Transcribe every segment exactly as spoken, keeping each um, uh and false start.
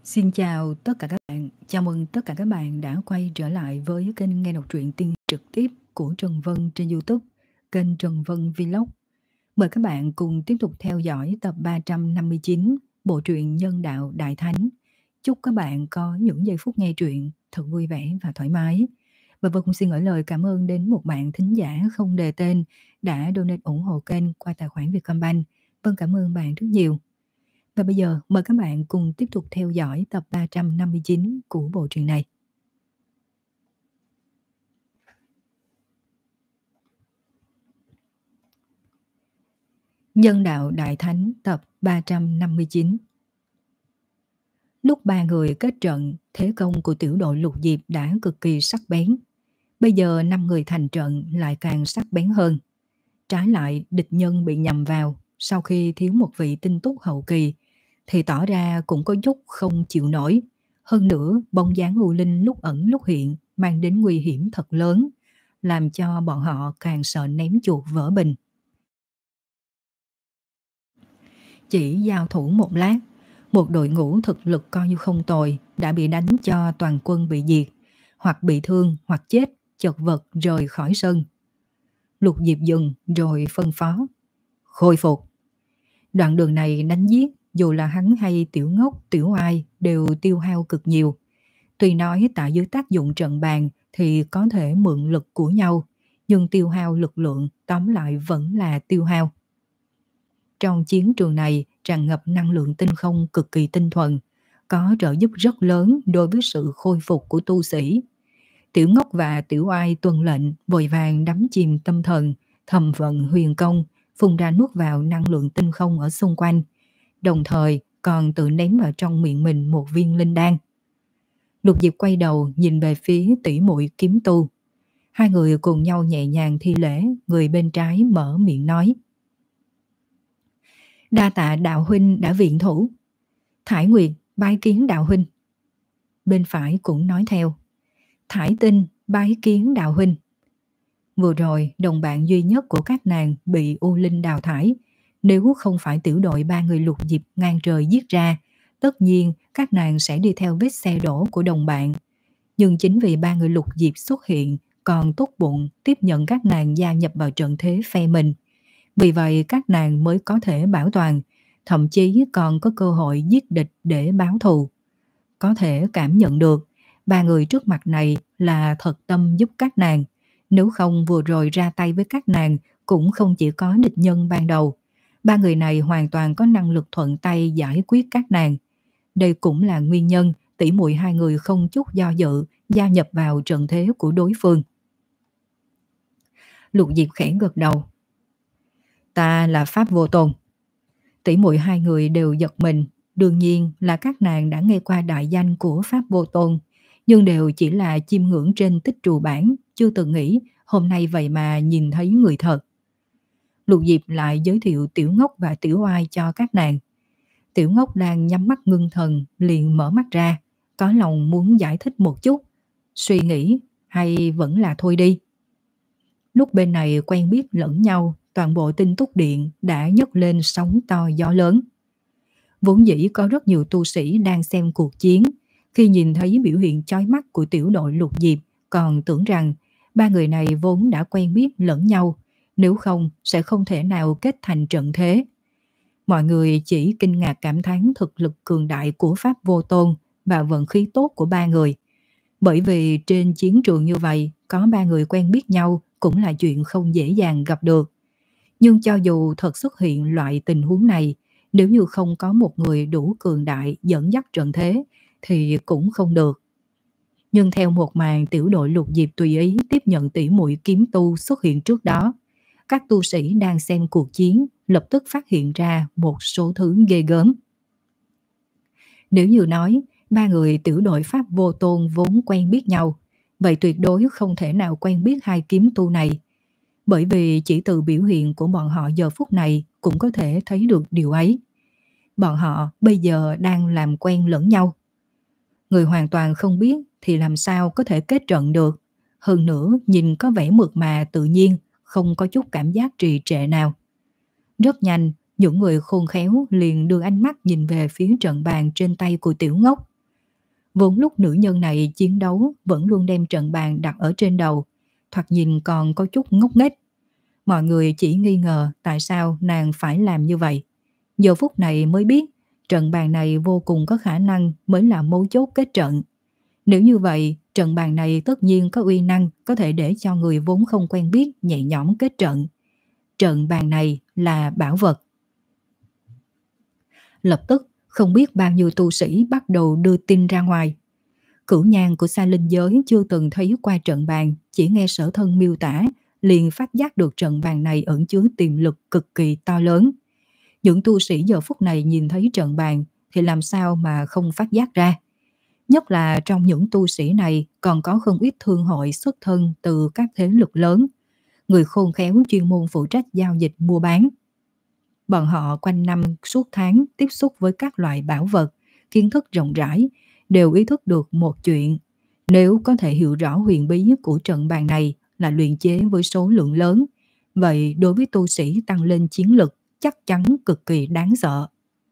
Xin chào tất cả các bạn, chào mừng tất cả các bạn đã quay trở lại với kênh nghe đọc truyện tiên trực tiếp của Trần Vân trên YouTube, kênh Trần Vân Vlog. Mời các bạn cùng tiếp tục theo dõi tập ba trăm năm mươi chín bộ truyện Nhân Đạo Đại Thánh. Chúc các bạn có những giây phút nghe truyện thật vui vẻ và thoải mái. Và Vân cũng xin gửi lời cảm ơn đến một bạn thính giả không đề tên đã donate ủng hộ kênh qua tài khoản Vietcombank. Vân cảm ơn bạn rất nhiều. Và bây giờ mời các bạn cùng tiếp tục theo dõi tập ba trăm năm mươi chín của bộ truyện này. Nhân Đạo Đại Thánh tập ba trăm năm mươi chín. Lúc ba người kết trận, thế công của tiểu đội Lục Diệp đã cực kỳ sắc bén. Bây giờ năm người thành trận lại càng sắc bén hơn. Trái lại, địch nhân bị nhầm vào sau khi thiếu một vị tinh túc hậu kỳ thì tỏ ra cũng có chút không chịu nổi. Hơn nữa, bóng dáng U Linh lúc ẩn lúc hiện mang đến nguy hiểm thật lớn, làm cho bọn họ càng sợ ném chuột vỡ bình. Chỉ giao thủ một lát, một đội ngũ thực lực coi như không tồi đã bị đánh cho toàn quân bị diệt, hoặc bị thương hoặc chết, chật vật rời khỏi sân. Lục Diệp dừng rồi phân phó: khôi phục. Đoạn đường này đánh giết, dù là hắn hay Tiểu Ngốc, Tiểu Ai đều tiêu hao cực nhiều. Tuy nói tại dưới tác dụng trận bàn thì có thể mượn lực của nhau, nhưng tiêu hao lực lượng tóm lại vẫn là tiêu hao. Trong chiến trường này tràn ngập năng lượng tinh không cực kỳ tinh thuần, có trợ giúp rất lớn đối với sự khôi phục của tu sĩ. Tiểu Ngốc và Tiểu Ai tuân lệnh vội vàng đắm chìm tâm thần, thầm vận huyền công, phun ra nuốt vào năng lượng tinh không ở xung quanh, đồng thời còn tự ném vào trong miệng mình một viên linh đan. Lục Diệp quay đầu nhìn về phía tỷ muội Kiếm Tu. Hai người cùng nhau nhẹ nhàng thi lễ, người bên trái mở miệng nói: đa tạ đạo huynh đã viện thủ. Thải Nguyệt bái kiến đạo huynh. Bên phải cũng nói theo: Thải Tinh bái kiến đạo huynh. Vừa rồi đồng bạn duy nhất của các nàng bị U Linh đào thải, nếu không phải tiểu đội ba người Lục Diệp ngang trời giết ra, tất nhiên các nàng sẽ đi theo vết xe đổ của đồng bạn. Nhưng chính vì ba người Lục Diệp xuất hiện còn tốt bụng tiếp nhận các nàng gia nhập vào trận thế phe mình. Vì vậy các nàng mới có thể bảo toàn, thậm chí còn có cơ hội giết địch để báo thù. Có thể cảm nhận được ba người trước mặt này là thật tâm giúp các nàng. Nếu không vừa rồi ra tay với các nàng cũng không chỉ có địch nhân ban đầu. Ba người này hoàn toàn có năng lực thuận tay giải quyết các nàng. Đây cũng là nguyên nhân tỷ muội hai người không chút do dự gia nhập vào trận thế của đối phương. Lục Diệp khẽ gật đầu. Ta là Pháp Vô Tôn. Tỷ muội hai người đều giật mình. Đương nhiên là các nàng đã nghe qua đại danh của Pháp Vô Tôn, nhưng đều chỉ là chiêm ngưỡng trên tích trù bản, chưa từng nghĩ hôm nay vậy mà nhìn thấy người thật. Lục Diệp lại giới thiệu Tiểu Ngốc và Tiểu Oai cho các nàng. Tiểu Ngốc đang nhắm mắt ngưng thần liền mở mắt ra, có lòng muốn giải thích một chút, suy nghĩ hay vẫn là thôi đi. Lúc bên này quen biết lẫn nhau, toàn bộ Tinh Túc Điện đã nhấc lên sóng to gió lớn. Vốn dĩ có rất nhiều tu sĩ đang xem cuộc chiến, khi nhìn thấy biểu hiện chói mắt của tiểu đội Lục Diệp còn tưởng rằng ba người này vốn đã quen biết lẫn nhau, nếu không sẽ không thể nào kết thành trận thế. Mọi người chỉ kinh ngạc cảm thán thực lực cường đại của Pháp Vô Tôn và vận khí tốt của ba người. Bởi vì trên chiến trường như vậy, có ba người quen biết nhau cũng là chuyện không dễ dàng gặp được. Nhưng cho dù thật xuất hiện loại tình huống này, nếu như không có một người đủ cường đại dẫn dắt trận thế thì cũng không được. Nhưng theo một màn tiểu đội Lục Diệp tùy ý tiếp nhận tỷ muội Kiếm Tu xuất hiện trước đó, các tu sĩ đang xem cuộc chiến lập tức phát hiện ra một số thứ ghê gớm. Nếu như nói ba người tiểu đội Pháp Vô Tôn vốn quen biết nhau, vậy tuyệt đối không thể nào quen biết hai kiếm tu này. Bởi vì chỉ từ biểu hiện của bọn họ giờ phút này cũng có thể thấy được điều ấy. Bọn họ bây giờ đang làm quen lẫn nhau. Người hoàn toàn không biết thì làm sao có thể kết trận được. Hơn nữa nhìn có vẻ mượt mà tự nhiên, không có chút cảm giác trì trệ nào. Rất nhanh, những người khôn khéo liền đưa ánh mắt nhìn về phía trận bàn trên tay của Tiểu Ngốc. Vốn lúc nữ nhân này chiến đấu vẫn luôn đem trận bàn đặt ở trên đầu, thoạt nhìn còn có chút ngốc nghếch. Mọi người chỉ nghi ngờ tại sao nàng phải làm như vậy. Giờ phút này mới biết trận bàn này vô cùng có khả năng mới là mấu chốt kết trận. Nếu như vậy, trận bàn này tất nhiên có uy năng có thể để cho người vốn không quen biết nhẹ nhõm kết trận. Trận bàn này là bảo vật. Lập tức, không biết bao nhiêu tu sĩ bắt đầu đưa tin ra ngoài. Cửu nhang của Sa Linh giới chưa từng thấy qua trận bàn, chỉ nghe Sở Thân miêu tả, liền phát giác được trận bàn này ẩn chứa tiềm lực cực kỳ to lớn. Những tu sĩ giờ phút này nhìn thấy trận bàn thì làm sao mà không phát giác ra. Nhất là trong những tu sĩ này còn có không ít thương hội xuất thân từ các thế lực lớn, người khôn khéo chuyên môn phụ trách giao dịch mua bán. Bọn họ quanh năm suốt tháng tiếp xúc với các loại bảo vật, kiến thức rộng rãi, đều ý thức được một chuyện. Nếu có thể hiểu rõ huyền bí của trận bàn này là luyện chế với số lượng lớn, vậy đối với tu sĩ tăng lên chiến lực chắc chắn cực kỳ đáng sợ.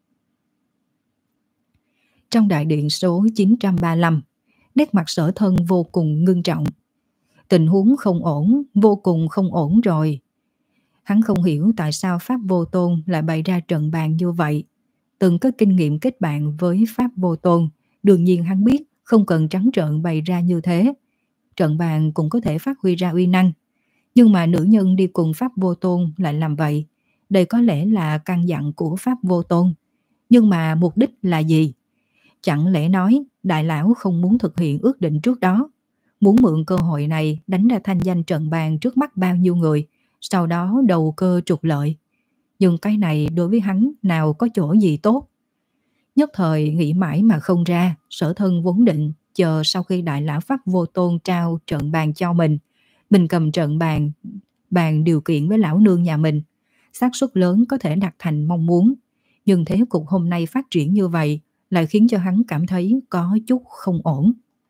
Trong đại điện số chín trăm ba mươi lăm, nét mặt Sở Thân vô cùng ngưng trọng. Tình huống không ổn, vô cùng không ổn rồi. Hắn không hiểu tại sao Pháp Vô Tôn lại bày ra trận bàn như vậy. Từng có kinh nghiệm kết bạn với Pháp Vô Tôn, đương nhiên hắn biết không cần trắng trợn bày ra như thế. Trận bàn cũng có thể phát huy ra uy năng. Nhưng mà nữ nhân đi cùng Pháp Vô Tôn lại làm vậy. Đây có lẽ là căn dặn của Pháp Vô Tôn. Nhưng mà mục đích là gì? Chẳng lẽ nói đại lão không muốn thực hiện ước định trước đó, muốn mượn cơ hội này đánh ra thanh danh trận bàn trước mắt bao nhiêu người, sau đó đầu cơ trục lợi. Nhưng cái này đối với hắn nào có chỗ gì tốt. Nhất thời nghĩ mãi mà không ra, Sở Thân vốn định chờ sau khi đại lão Pháp Vô Tôn trao trận bàn cho mình, mình cầm trận bàn, bàn điều kiện với lão nương nhà mình, xác suất lớn có thể đạt thành mong muốn. Nhưng thế cục hôm nay phát triển như vậy lại khiến cho hắn cảm thấy có chút không ổn.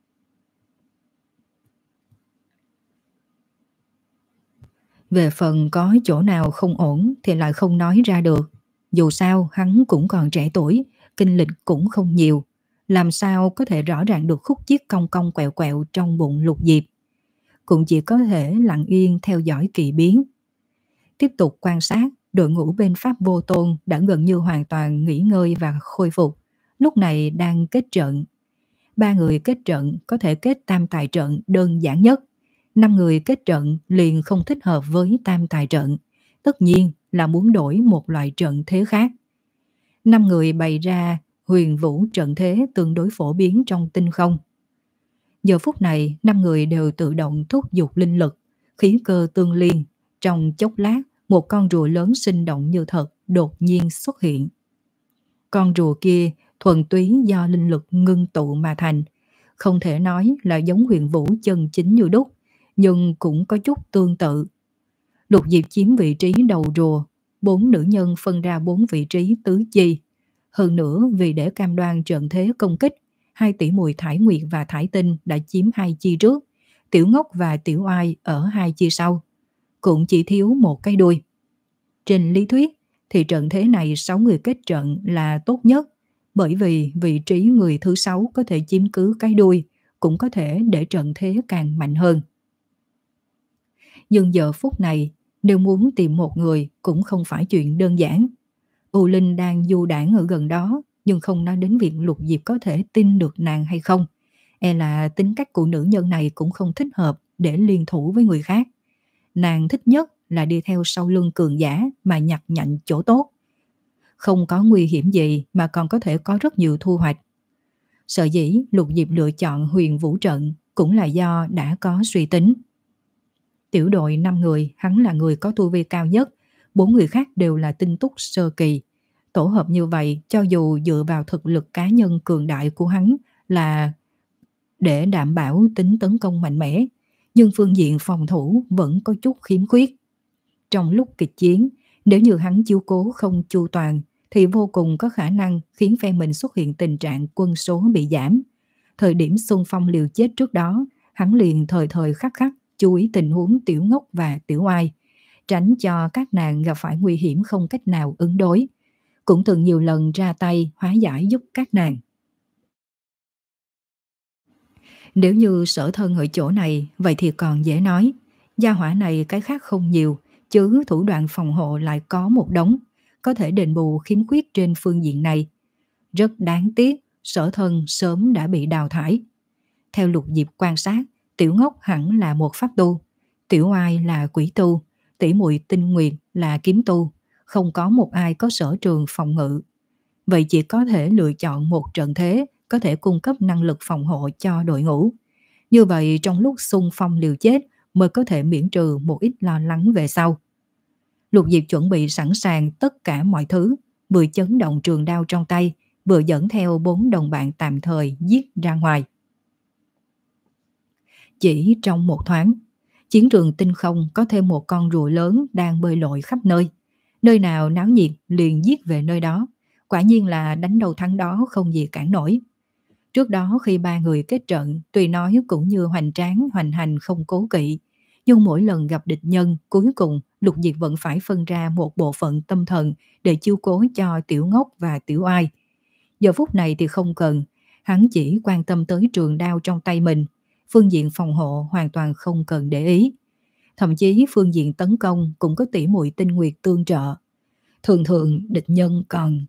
Về phần có chỗ nào không ổn thì lại không nói ra được. Dù sao hắn cũng còn trẻ tuổi, kinh lịch cũng không nhiều, làm sao có thể rõ ràng được khúc chiết cong cong quẹo quẹo trong bụng Lục Diệp. Cũng chỉ có thể lặng yên theo dõi kỳ biến. Tiếp tục quan sát, đội ngũ bên Pháp Vô Tôn đã gần như hoàn toàn nghỉ ngơi và khôi phục, lúc này đang kết trận. Ba người kết trận có thể kết tam tài trận đơn giản nhất. Năm người kết trận liền không thích hợp với tam tài trận, tất nhiên là muốn đổi một loại trận thế khác. Năm người bày ra huyền vũ trận thế tương đối phổ biến trong tinh không. Giờ phút này, năm người đều tự động thúc giục linh lực, khí cơ tương liên. Trong chốc lát, một con rùa lớn sinh động như thật đột nhiên xuất hiện. Con rùa kia thuần túy do linh lực ngưng tụ mà thành, không thể nói là giống huyền vũ chân chính như đúc, nhưng cũng có chút tương tự. Lục Diệp chiếm vị trí đầu rùa, bốn nữ nhân phân ra bốn vị trí tứ chi. Hơn nữa, vì để cam đoan trận thế công kích, hai tỷ muội Thải Nguyệt và Thải Tinh đã chiếm hai chi trước, Tiểu Ngốc và Tiểu Oai ở hai chi sau, cũng chỉ thiếu một cái đuôi. Trên lý thuyết thì trận thế này sáu người kết trận là tốt nhất, bởi vì vị trí người thứ sáu có thể chiếm cứ cái đuôi, cũng có thể để trận thế càng mạnh hơn. Nhưng giờ phút này, nếu muốn tìm một người cũng không phải chuyện đơn giản. U Linh đang du đảng ở gần đó, nhưng không nói đến việc Lục Diệp có thể tin được nàng hay không. E là tính cách của nữ nhân này cũng không thích hợp để liên thủ với người khác. Nàng thích nhất là đi theo sau lưng cường giả mà nhặt nhạnh chỗ tốt. Không có nguy hiểm gì mà còn có thể có rất nhiều thu hoạch. Sở dĩ Lục Diệp lựa chọn huyền vũ trận cũng là do đã có suy tính. Tiểu đội năm người, hắn là người có tu vi cao nhất, bốn người khác đều là tinh túc sơ kỳ. Tổ hợp như vậy, cho dù dựa vào thực lực cá nhân cường đại của hắn là để đảm bảo tính tấn công mạnh mẽ, nhưng phương diện phòng thủ vẫn có chút khiếm khuyết. Trong lúc kịch chiến, nếu như hắn chiếu cố không chu toàn, thì vô cùng có khả năng khiến phe mình xuất hiện tình trạng quân số bị giảm. Thời điểm xung phong liều chết trước đó, hắn liền thời thời khắc khắc chú ý tình huống Tiểu Ngốc và Tiểu Oai, tránh cho các nàng gặp phải nguy hiểm không cách nào ứng đối. Cũng từng nhiều lần ra tay hóa giải giúp các nàng. Nếu như Sở Thân ở chỗ này, vậy thì còn dễ nói. Gia hỏa này cái khác không nhiều, chứ thủ đoạn phòng hộ lại có một đống, có thể đền bù khiếm khuyết trên phương diện này. Rất đáng tiếc, Sở Thân sớm đã bị đào thải. Theo Lục Diệp quan sát, Tiểu Ngốc hẳn là một pháp tu, Tiểu Oai là quỷ tu, tỷ muội Tinh Nguyệt là kiếm tu, không có một ai có sở trường phòng ngự. Vậy chỉ có thể lựa chọn một trận thế có thể cung cấp năng lực phòng hộ cho đội ngũ. Như vậy trong lúc xung phong liều chết mới có thể miễn trừ một ít lo lắng về sau. Lục Diệp chuẩn bị sẵn sàng tất cả mọi thứ, vừa chấn động trường đao trong tay, vừa dẫn theo bốn đồng bạn tạm thời giết ra ngoài. Chỉ trong một thoáng, chiến trường tinh không có thêm một con rùa lớn đang bơi lội khắp nơi. Nơi nào náo nhiệt liền giết về nơi đó. Quả nhiên là đánh đầu thắng đó không gì cản nổi. Trước đó khi ba người kết trận, tuy nói cũng như hoành tráng hoành hành không cố kỵ, nhưng mỗi lần gặp địch nhân, cuối cùng Lục Diệp vẫn phải phân ra một bộ phận tâm thần để chiêu cố cho Tiểu Ngốc và Tiểu Oai. Giờ phút này thì không cần, hắn chỉ quan tâm tới trường đao trong tay mình, phương diện phòng hộ hoàn toàn không cần để ý. Thậm chí phương diện tấn công cũng có tỷ muội Tinh Nguyệt tương trợ. Thường thường địch nhân còn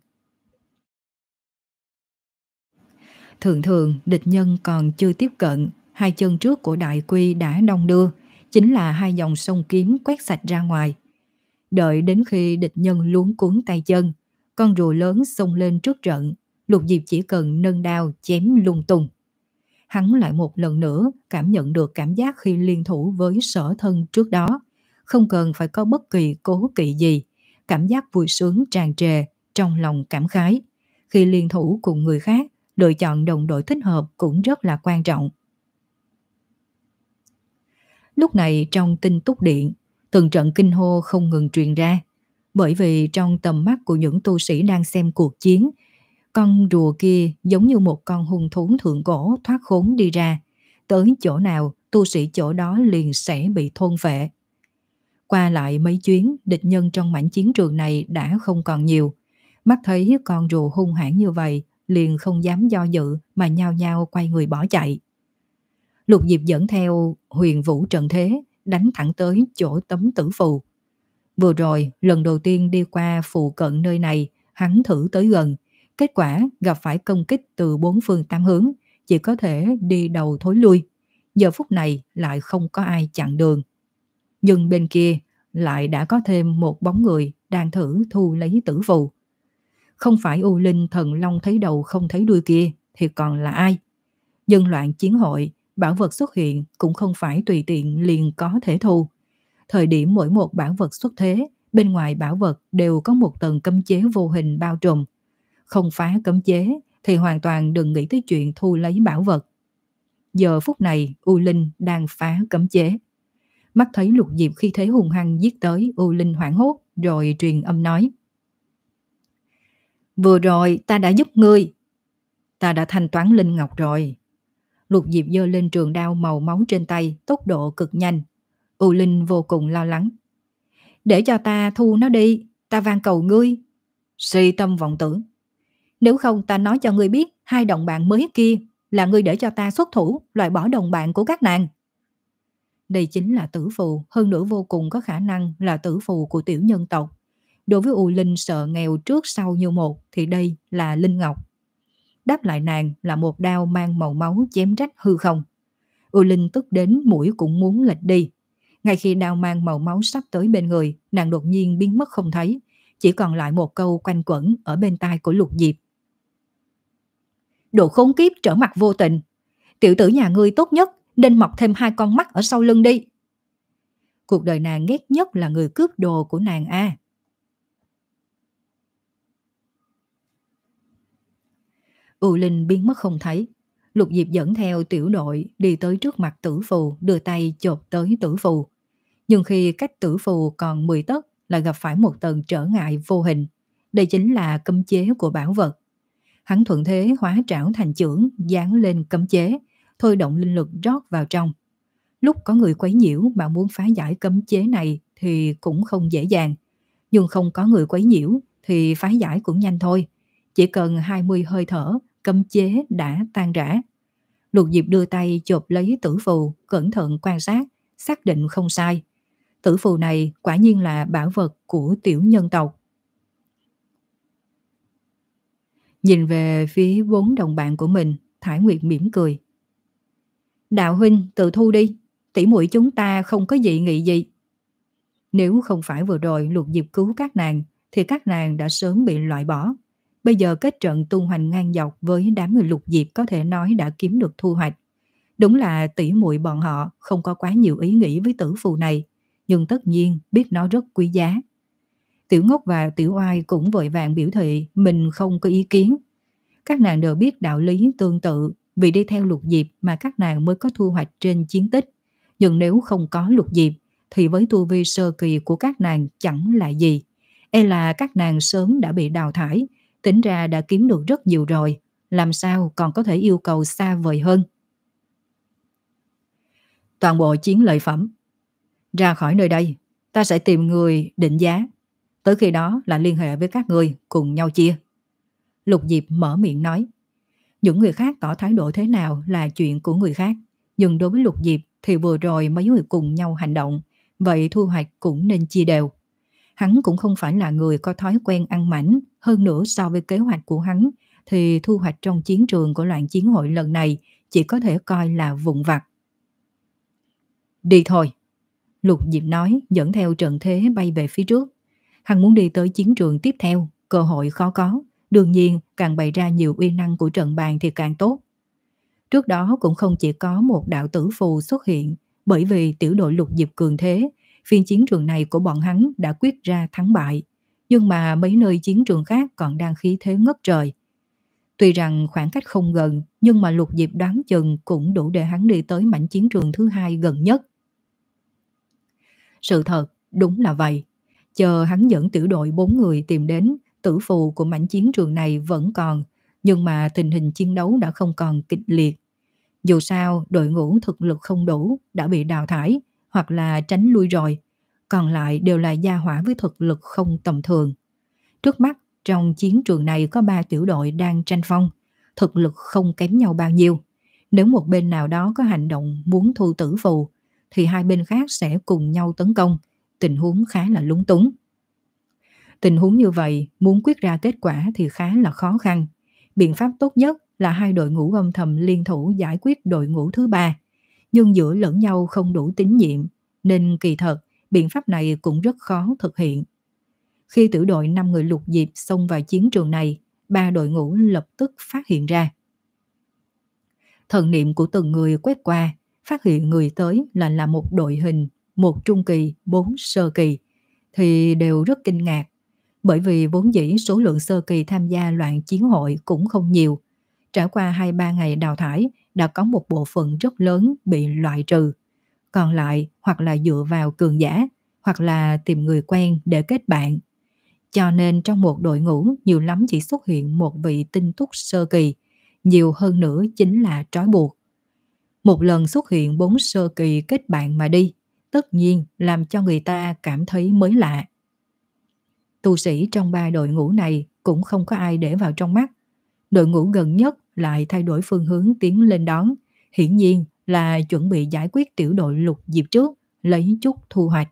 Thường thường địch nhân còn chưa tiếp cận, hai chân trước của đại quy đã đong đưa, chính là hai dòng sông kiếm quét sạch ra ngoài. Đợi đến khi địch nhân luống cuống tay chân, con rùa lớn xông lên trước trận, Lục Diệp chỉ cần nâng đao chém lung tung. Hắn lại một lần nữa cảm nhận được cảm giác khi liên thủ với Sở Thân trước đó, không cần phải có bất kỳ cố kỵ gì, cảm giác vui sướng tràn trề, trong lòng cảm khái. Khi liên thủ cùng người khác, lựa chọn đồng đội thích hợp cũng rất là quan trọng. Lúc này trong Tinh Túc Điện, từng trận kinh hô không ngừng truyền ra, bởi vì trong tầm mắt của những tu sĩ đang xem cuộc chiến, con rùa kia giống như một con hung thú thượng cổ thoát khốn đi ra, tới chỗ nào tu sĩ chỗ đó liền sẽ bị thôn phệ. Qua lại mấy chuyến, địch nhân trong mảnh chiến trường này đã không còn nhiều. Mắt thấy con rùa hung hãn như vậy, liền không dám do dự mà nhao nhao quay người bỏ chạy. Lục Diệp dẫn theo huyền vũ trận thế, đánh thẳng tới chỗ tấm tử phù. Vừa rồi, lần đầu tiên đi qua phụ cận nơi này, hắn thử tới gần. Kết quả gặp phải công kích từ bốn phương tám hướng, chỉ có thể đi đầu thối lui. Giờ phút này lại không có ai chặn đường. Nhưng bên kia lại đã có thêm một bóng người đang thử thu lấy tử phù. Không phải U Linh thần long thấy đầu không thấy đuôi kia thì còn là ai? Dân loạn chiến hội, bảo vật xuất hiện cũng không phải tùy tiện liền có thể thu. Thời điểm mỗi một bảo vật xuất thế, bên ngoài bảo vật đều có một tầng cấm chế vô hình bao trùm. Không phá cấm chế thì hoàn toàn đừng nghĩ tới chuyện thu lấy bảo vật. Giờ phút này U Linh đang phá cấm chế. Mắt thấy Lục Diệp khi thế hùng hăng giết tới, U Linh hoảng hốt rồi truyền âm nói: Vừa rồi ta đã giúp ngươi, ta đã thanh toán Linh Ngọc rồi. Lục Diệp giơ lên trường đao màu máu trên tay, tốc độ cực nhanh. U Linh vô cùng lo lắng. Để cho ta thu nó đi, ta van cầu ngươi. Si tâm vọng tưởng. Nếu không ta nói cho ngươi biết, hai đồng bạn mới kia là ngươi để cho ta xuất thủ, loại bỏ đồng bạn của các nàng. Đây chính là tử phù, hơn nữa vô cùng có khả năng là tử phù của tiểu nhân tộc. Đối với U Linh sợ nghèo trước sau như một thì đây là Linh Ngọc. Đáp lại nàng là một đao mang màu máu chém rách hư không. U Linh tức đến mũi cũng muốn lệch đi. Ngay khi đao mang màu máu sắp tới bên người, nàng đột nhiên biến mất không thấy, chỉ còn lại một câu quanh quẩn ở bên tai của Lục Diệp. Đồ khốn kiếp trở mặt vô tình, tiểu tử nhà ngươi tốt nhất nên mọc thêm hai con mắt ở sau lưng đi. Cuộc đời nàng ghét nhất là người cướp đồ của nàng a. U Linh biến mất không thấy. Lục Diệp dẫn theo tiểu đội đi tới trước mặt tử phù, đưa tay chộp tới tử phù. Nhưng khi cách tử phù còn mười tấc lại gặp phải một tầng trở ngại vô hình. Đây chính là cấm chế của bảo vật. Hắn thuận thế hóa trảo thành chưởng, dán lên cấm chế, thôi động linh lực rót vào trong. Lúc có người quấy nhiễu mà muốn phá giải cấm chế này thì cũng không dễ dàng. Nhưng không có người quấy nhiễu thì phá giải cũng nhanh thôi. Chỉ cần hai mươi hơi thở, cấm chế đã tan rã. Lục Diệp đưa tay chộp lấy tử phù, cẩn thận quan sát, xác định không sai. Tử phù này quả nhiên là bảo vật của tiểu nhân tộc. Nhìn về phía bốn đồng bạn của mình, Thải Nguyệt mỉm cười. Đạo huynh tự thu đi, tỷ muội chúng ta không có dị nghị gì. Nếu không phải vừa rồi Lục Diệp cứu các nàng, thì các nàng đã sớm bị loại bỏ. Bây giờ kết trận tung hoành ngang dọc với đám người Lục Diệp có thể nói đã kiếm được thu hoạch. Đúng là tỷ muội bọn họ không có quá nhiều ý nghĩ với tử phù này, nhưng tất nhiên biết nó rất quý giá. Tiểu Ngốc và Tiểu Oai cũng vội vàng biểu thị mình không có ý kiến. Các nàng đều biết đạo lý tương tự, vì đi theo Lục Diệp mà các nàng mới có thu hoạch trên chiến tích. Nhưng nếu không có Lục Diệp, thì với tu vi sơ kỳ của các nàng chẳng là gì. E là các nàng sớm đã bị đào thải, tính ra đã kiếm được rất nhiều rồi, làm sao còn có thể yêu cầu xa vời hơn. Toàn bộ chiến lợi phẩm. Ra khỏi nơi đây, ta sẽ tìm người định giá. Tới khi đó là liên hệ với các người cùng nhau chia. Lục Diệp mở miệng nói. Những người khác tỏ thái độ thế nào là chuyện của người khác. Nhưng đối với Lục Diệp thì vừa rồi mấy người cùng nhau hành động, vậy thu hoạch cũng nên chia đều. Hắn cũng không phải là người có thói quen ăn mảnh, hơn nữa so với kế hoạch của hắn thì thu hoạch trong chiến trường của loạn chiến hội lần này chỉ có thể coi là vụn vặt. Đi thôi, Lục Diệp nói, dẫn theo trận thế bay về phía trước. Hắn muốn đi tới chiến trường tiếp theo, cơ hội khó có, đương nhiên càng bày ra nhiều uy năng của trận bàn thì càng tốt. Trước đó cũng không chỉ có một đạo tử phù xuất hiện, bởi vì tiểu đội Lục Diệp cường thế, phiên chiến trường này của bọn hắn đã quyết ra thắng bại, nhưng mà mấy nơi chiến trường khác còn đang khí thế ngất trời. Tuy rằng khoảng cách không gần, nhưng mà Lục Diệp đoán chừng cũng đủ để hắn đi tới mảnh chiến trường thứ hai gần nhất. Sự thật đúng là vậy. Chờ hắn dẫn tiểu đội bốn người tìm đến, tử phù của mảnh chiến trường này vẫn còn, nhưng mà tình hình chiến đấu đã không còn kịch liệt. Dù sao, đội ngũ thực lực không đủ, đã bị đào thải, hoặc là tránh lui rồi. Còn lại đều là gia hỏa với thực lực không tầm thường. Trước mắt, trong chiến trường này có ba tiểu đội đang tranh phong, thực lực không kém nhau bao nhiêu. Nếu một bên nào đó có hành động muốn thu tử phù, thì hai bên khác sẽ cùng nhau tấn công. Tình huống khá là lúng túng. Tình huống như vậy, muốn quyết ra kết quả thì khá là khó khăn. Biện pháp tốt nhất là hai đội ngũ âm thầm liên thủ giải quyết đội ngũ thứ ba. Nhưng giữa lẫn nhau không đủ tín nhiệm, nên kỳ thật, biện pháp này cũng rất khó thực hiện. Khi tiểu đội năm người Lục Diệp xông vào chiến trường này, ba đội ngũ lập tức phát hiện ra. Thần niệm của từng người quét qua, phát hiện người tới là là một đội hình, một trung kỳ, bốn sơ kỳ, thì đều rất kinh ngạc. Bởi vì vốn dĩ số lượng sơ kỳ tham gia loạn chiến hội cũng không nhiều. Trải qua hai ba ngày đào thải, đã có một bộ phận rất lớn bị loại trừ. Còn lại hoặc là dựa vào cường giả, hoặc là tìm người quen để kết bạn. Cho nên trong một đội ngũ nhiều lắm chỉ xuất hiện một vị tinh túc sơ kỳ, nhiều hơn nữa chính là trói buộc. Một lần xuất hiện bốn sơ kỳ kết bạn mà đi, tất nhiên làm cho người ta cảm thấy mới lạ. Tu sĩ trong ba đội ngũ này cũng không có ai để vào trong mắt. Đội ngũ gần nhất lại thay đổi phương hướng tiến lên đón, hiển nhiên là chuẩn bị giải quyết tiểu đội Lục Diệp trước, lấy chút thu hoạch.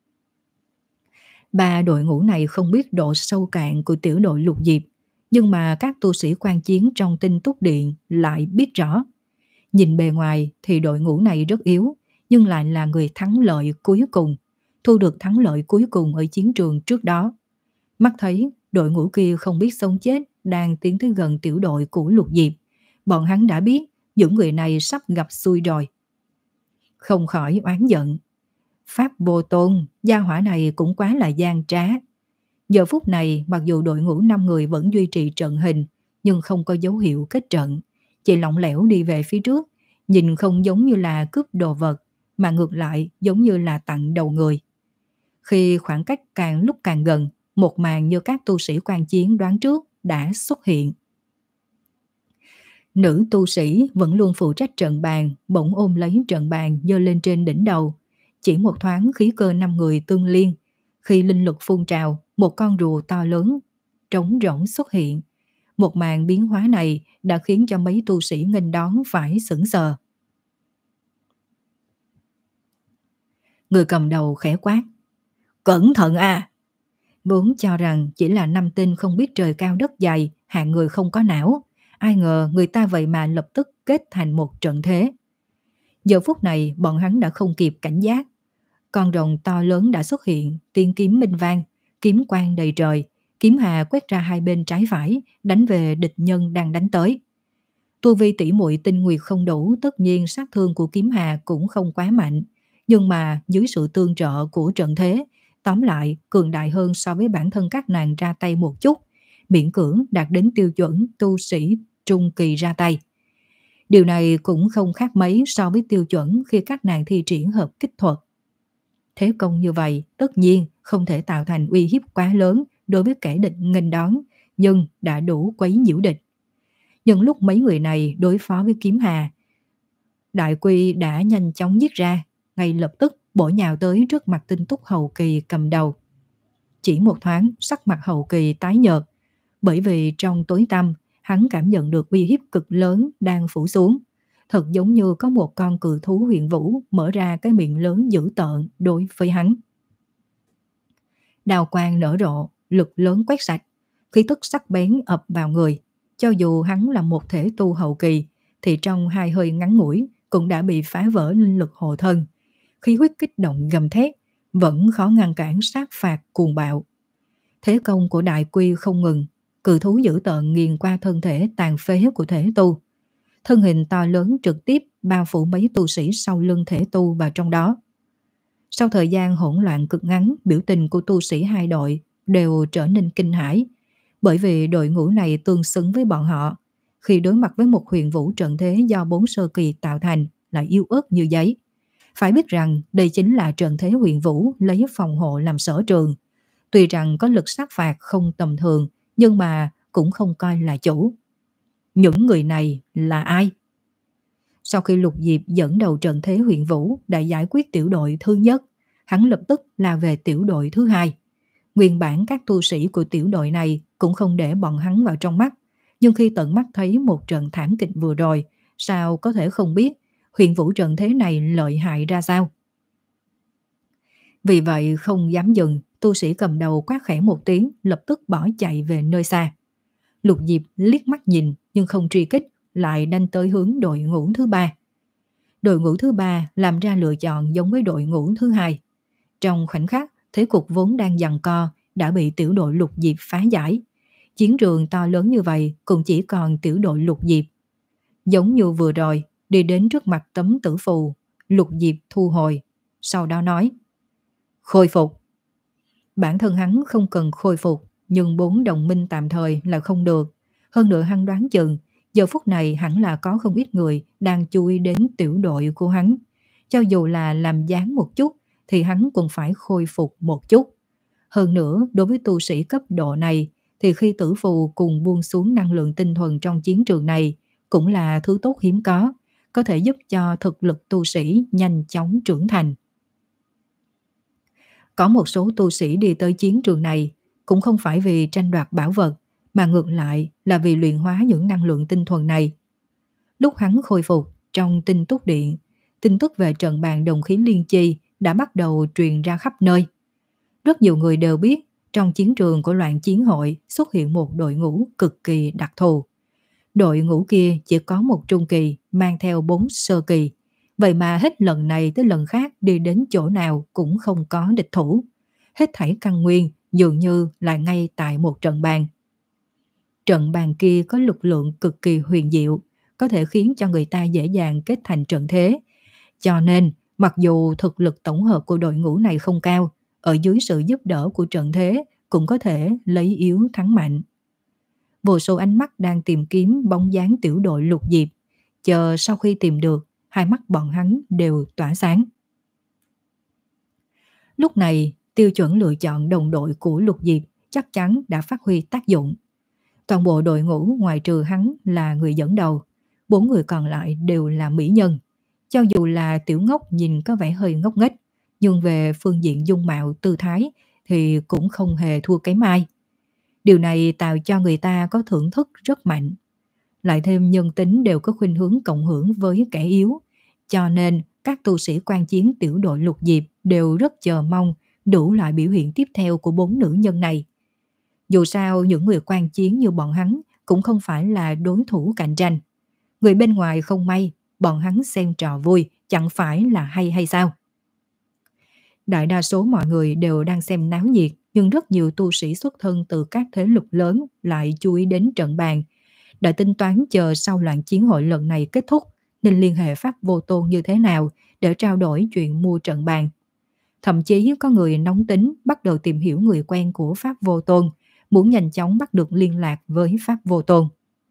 Ba đội ngũ này không biết độ sâu cạn của tiểu đội Lục Diệp, nhưng mà các tu sĩ quan chiến trong Tinh Túc Điện lại biết rõ. Nhìn bề ngoài thì đội ngũ này rất yếu, nhưng lại là người thắng lợi cuối cùng, thu được thắng lợi cuối cùng ở chiến trường trước đó. Mắt thấy đội ngũ kia không biết sống chết đang tiến tới gần tiểu đội của Lục Diệp, bọn hắn đã biết những người này sắp gặp xui rồi. Không khỏi oán giận. Pháp Vô Tôn, gia hỏa này cũng quá là gian trá. Giờ phút này mặc dù đội ngũ năm người vẫn duy trì trận hình, nhưng không có dấu hiệu kết trận, chỉ lỏng lẻo đi về phía trước, nhìn không giống như là cướp đồ vật, mà ngược lại giống như là tặng đầu người. Khi khoảng cách càng lúc càng gần, một màn như các tu sĩ quan chiến đoán trước đã xuất hiện. Nữ tu sĩ vẫn luôn phụ trách trận bàn, bỗng ôm lấy trận bàn giơ lên trên đỉnh đầu. Chỉ một thoáng khí cơ năm người tương liên. Khi linh lực phun trào, một con rùa to lớn, trống rỗng xuất hiện. Một màn biến hóa này đã khiến cho mấy tu sĩ nghênh đón phải sững sờ. Người cầm đầu khẽ quát: "Cẩn thận à!" Vốn cho rằng chỉ là năm tên không biết trời cao đất dày, hạng người không có não. Ai ngờ người ta vậy mà lập tức kết thành một trận thế. Giờ phút này bọn hắn đã không kịp cảnh giác. Con rồng to lớn đã xuất hiện, tiếng kiếm minh vang, kiếm quang đầy trời, kiếm hà quét ra hai bên trái phải, đánh về địch nhân đang đánh tới. Tu vi tỷ muội tinh nguyệt không đủ, tất nhiên sát thương của kiếm hà cũng không quá mạnh, nhưng mà dưới sự tương trợ của trận thế, tóm lại cường đại hơn so với bản thân các nàng ra tay một chút, miễn cưỡng đạt đến tiêu chuẩn tu sĩ trung kỳ ra tay. Điều này cũng không khác mấy so với tiêu chuẩn khi các nàng thi triển hợp kích thuật. Thế công như vậy tất nhiên không thể tạo thành uy hiếp quá lớn đối với kẻ địch nghênh đón, nhưng đã đủ quấy nhiễu địch. Nhưng lúc mấy người này đối phó với kiếm hà, Đại Quy đã nhanh chóng giết ra, ngay lập tức bổ nhào tới trước mặt Tinh Túc hậu kỳ cầm đầu. Chỉ một thoáng, sắc mặt hậu kỳ tái nhợt, bởi vì trong tối tăm, hắn cảm nhận được uy hiếp cực lớn đang phủ xuống. Thật giống như có một con cự thú huyền vũ mở ra cái miệng lớn dữ tợn đối với hắn. Đào quang nở rộ, lực lớn quét sạch, khí tức sắc bén ập vào người. Cho dù hắn là một thể tu hậu kỳ, thì trong hai hơi ngắn ngủi cũng đã bị phá vỡ linh lực hộ thân. Khí huyết kích động gầm thét, vẫn khó ngăn cản sát phạt cuồng bạo. Thế công của Đại Quy không ngừng, cự thú dữ tợn nghiền qua thân thể tàn phế của thể tu. Thân hình to lớn trực tiếp bao phủ mấy tu sĩ sau lưng thể tu vào trong đó. Sau thời gian hỗn loạn cực ngắn, biểu tình của tu sĩ hai đội đều trở nên kinh hãi, bởi vì đội ngũ này tương xứng với bọn họ. Khi đối mặt với một huyền vũ trận thế do bốn sơ kỳ tạo thành lại yếu ớt như giấy. Phải biết rằng đây chính là trận thế huyền vũ lấy phòng hộ làm sở trường. Tuy rằng có lực sát phạt không tầm thường, nhưng mà cũng không coi là chủ. Những người này là ai? Sau khi Lục Diệp dẫn đầu trận thế huyền vũ đã giải quyết tiểu đội thứ nhất, hắn lập tức là về tiểu đội thứ hai. Nguyên bản các tu sĩ của tiểu đội này cũng không để bọn hắn vào trong mắt, nhưng khi tận mắt thấy một trận thảm kịch vừa rồi, sao có thể không biết huyền vũ trận thế này lợi hại ra sao? Vì vậy không dám dừng, tu sĩ cầm đầu quát khẽ một tiếng, lập tức bỏ chạy về nơi xa. Lục Diệp liếc mắt nhìn nhưng không truy kích, lại đanh tới hướng đội ngũ thứ ba. Đội ngũ thứ ba làm ra lựa chọn giống với đội ngũ thứ hai. Trong khoảnh khắc, thế cục vốn đang giằng co đã bị tiểu đội Lục Diệp phá giải. Chiến trường to lớn như vậy cũng chỉ còn tiểu đội Lục Diệp. Giống như vừa rồi, đi đến trước mặt tấm tử phù, Lục Diệp thu hồi, sau đó nói: "Khôi phục." Bản thân hắn không cần khôi phục, nhưng bốn đồng minh tạm thời là không được. Hơn nữa hắn đoán chừng, giờ phút này hẳn là có không ít người đang chú ý đến tiểu đội của hắn. Cho dù là làm dáng một chút, thì hắn cũng phải khôi phục một chút. Hơn nữa, đối với tu sĩ cấp độ này, thì khi tử phù cùng buông xuống năng lượng tinh thuần trong chiến trường này, cũng là thứ tốt hiếm có, có thể giúp cho thực lực tu sĩ nhanh chóng trưởng thành. Có một số tu sĩ đi tới chiến trường này cũng không phải vì tranh đoạt bảo vật, mà ngược lại là vì luyện hóa những năng lượng tinh thuần này. Lúc hắn khôi phục, trong tinh túc điện, tin tức về trận bàn đồng khí liên chi đã bắt đầu truyền ra khắp nơi. Rất nhiều người đều biết trong chiến trường của loạn chiến hội xuất hiện một đội ngũ cực kỳ đặc thù. Đội ngũ kia chỉ có một trung kỳ mang theo bốn sơ kỳ. Vậy mà hết lần này tới lần khác đi đến chỗ nào cũng không có địch thủ. Hết thảy căn nguyên dường như là ngay tại một trận bàn. Trận bàn kia có lực lượng cực kỳ huyền diệu, có thể khiến cho người ta dễ dàng kết thành trận thế. Cho nên, mặc dù thực lực tổng hợp của đội ngũ này không cao, ở dưới sự giúp đỡ của trận thế cũng có thể lấy yếu thắng mạnh. Vô số ánh mắt đang tìm kiếm bóng dáng tiểu đội Lục Diệp, chờ sau khi tìm được, hai mắt bọn hắn đều tỏa sáng. Lúc này, tiêu chuẩn lựa chọn đồng đội của Lục Diệp chắc chắn đã phát huy tác dụng. Toàn bộ đội ngũ ngoài trừ hắn là người dẫn đầu, bốn người còn lại đều là mỹ nhân. Cho dù là tiểu ngốc nhìn có vẻ hơi ngốc nghếch, nhưng về phương diện dung mạo tư thái thì cũng không hề thua kém ai. Điều này tạo cho người ta có thưởng thức rất mạnh. Lại thêm nhân tính đều có khuynh hướng cộng hưởng với kẻ yếu, cho nên các tu sĩ quan chiến tiểu đội Lục Diệp đều rất chờ mong đủ loại biểu hiện tiếp theo của bốn nữ nhân này. Dù sao những người quan chiến như bọn hắn cũng không phải là đối thủ cạnh tranh. Người bên ngoài không may, bọn hắn xem trò vui, chẳng phải là hay hay sao? Đại đa số mọi người đều đang xem náo nhiệt, nhưng rất nhiều tu sĩ xuất thân từ các thế lực lớn lại chú ý đến trận bàn. Đã tính toán chờ sau loạn chiến hội lần này kết thúc nên liên hệ Pháp Vô Tôn như thế nào để trao đổi chuyện mua trận bàn. Thậm chí có người nóng tính bắt đầu tìm hiểu người quen của Pháp Vô Tôn, muốn nhanh chóng bắt được liên lạc với Pháp Vô Tôn.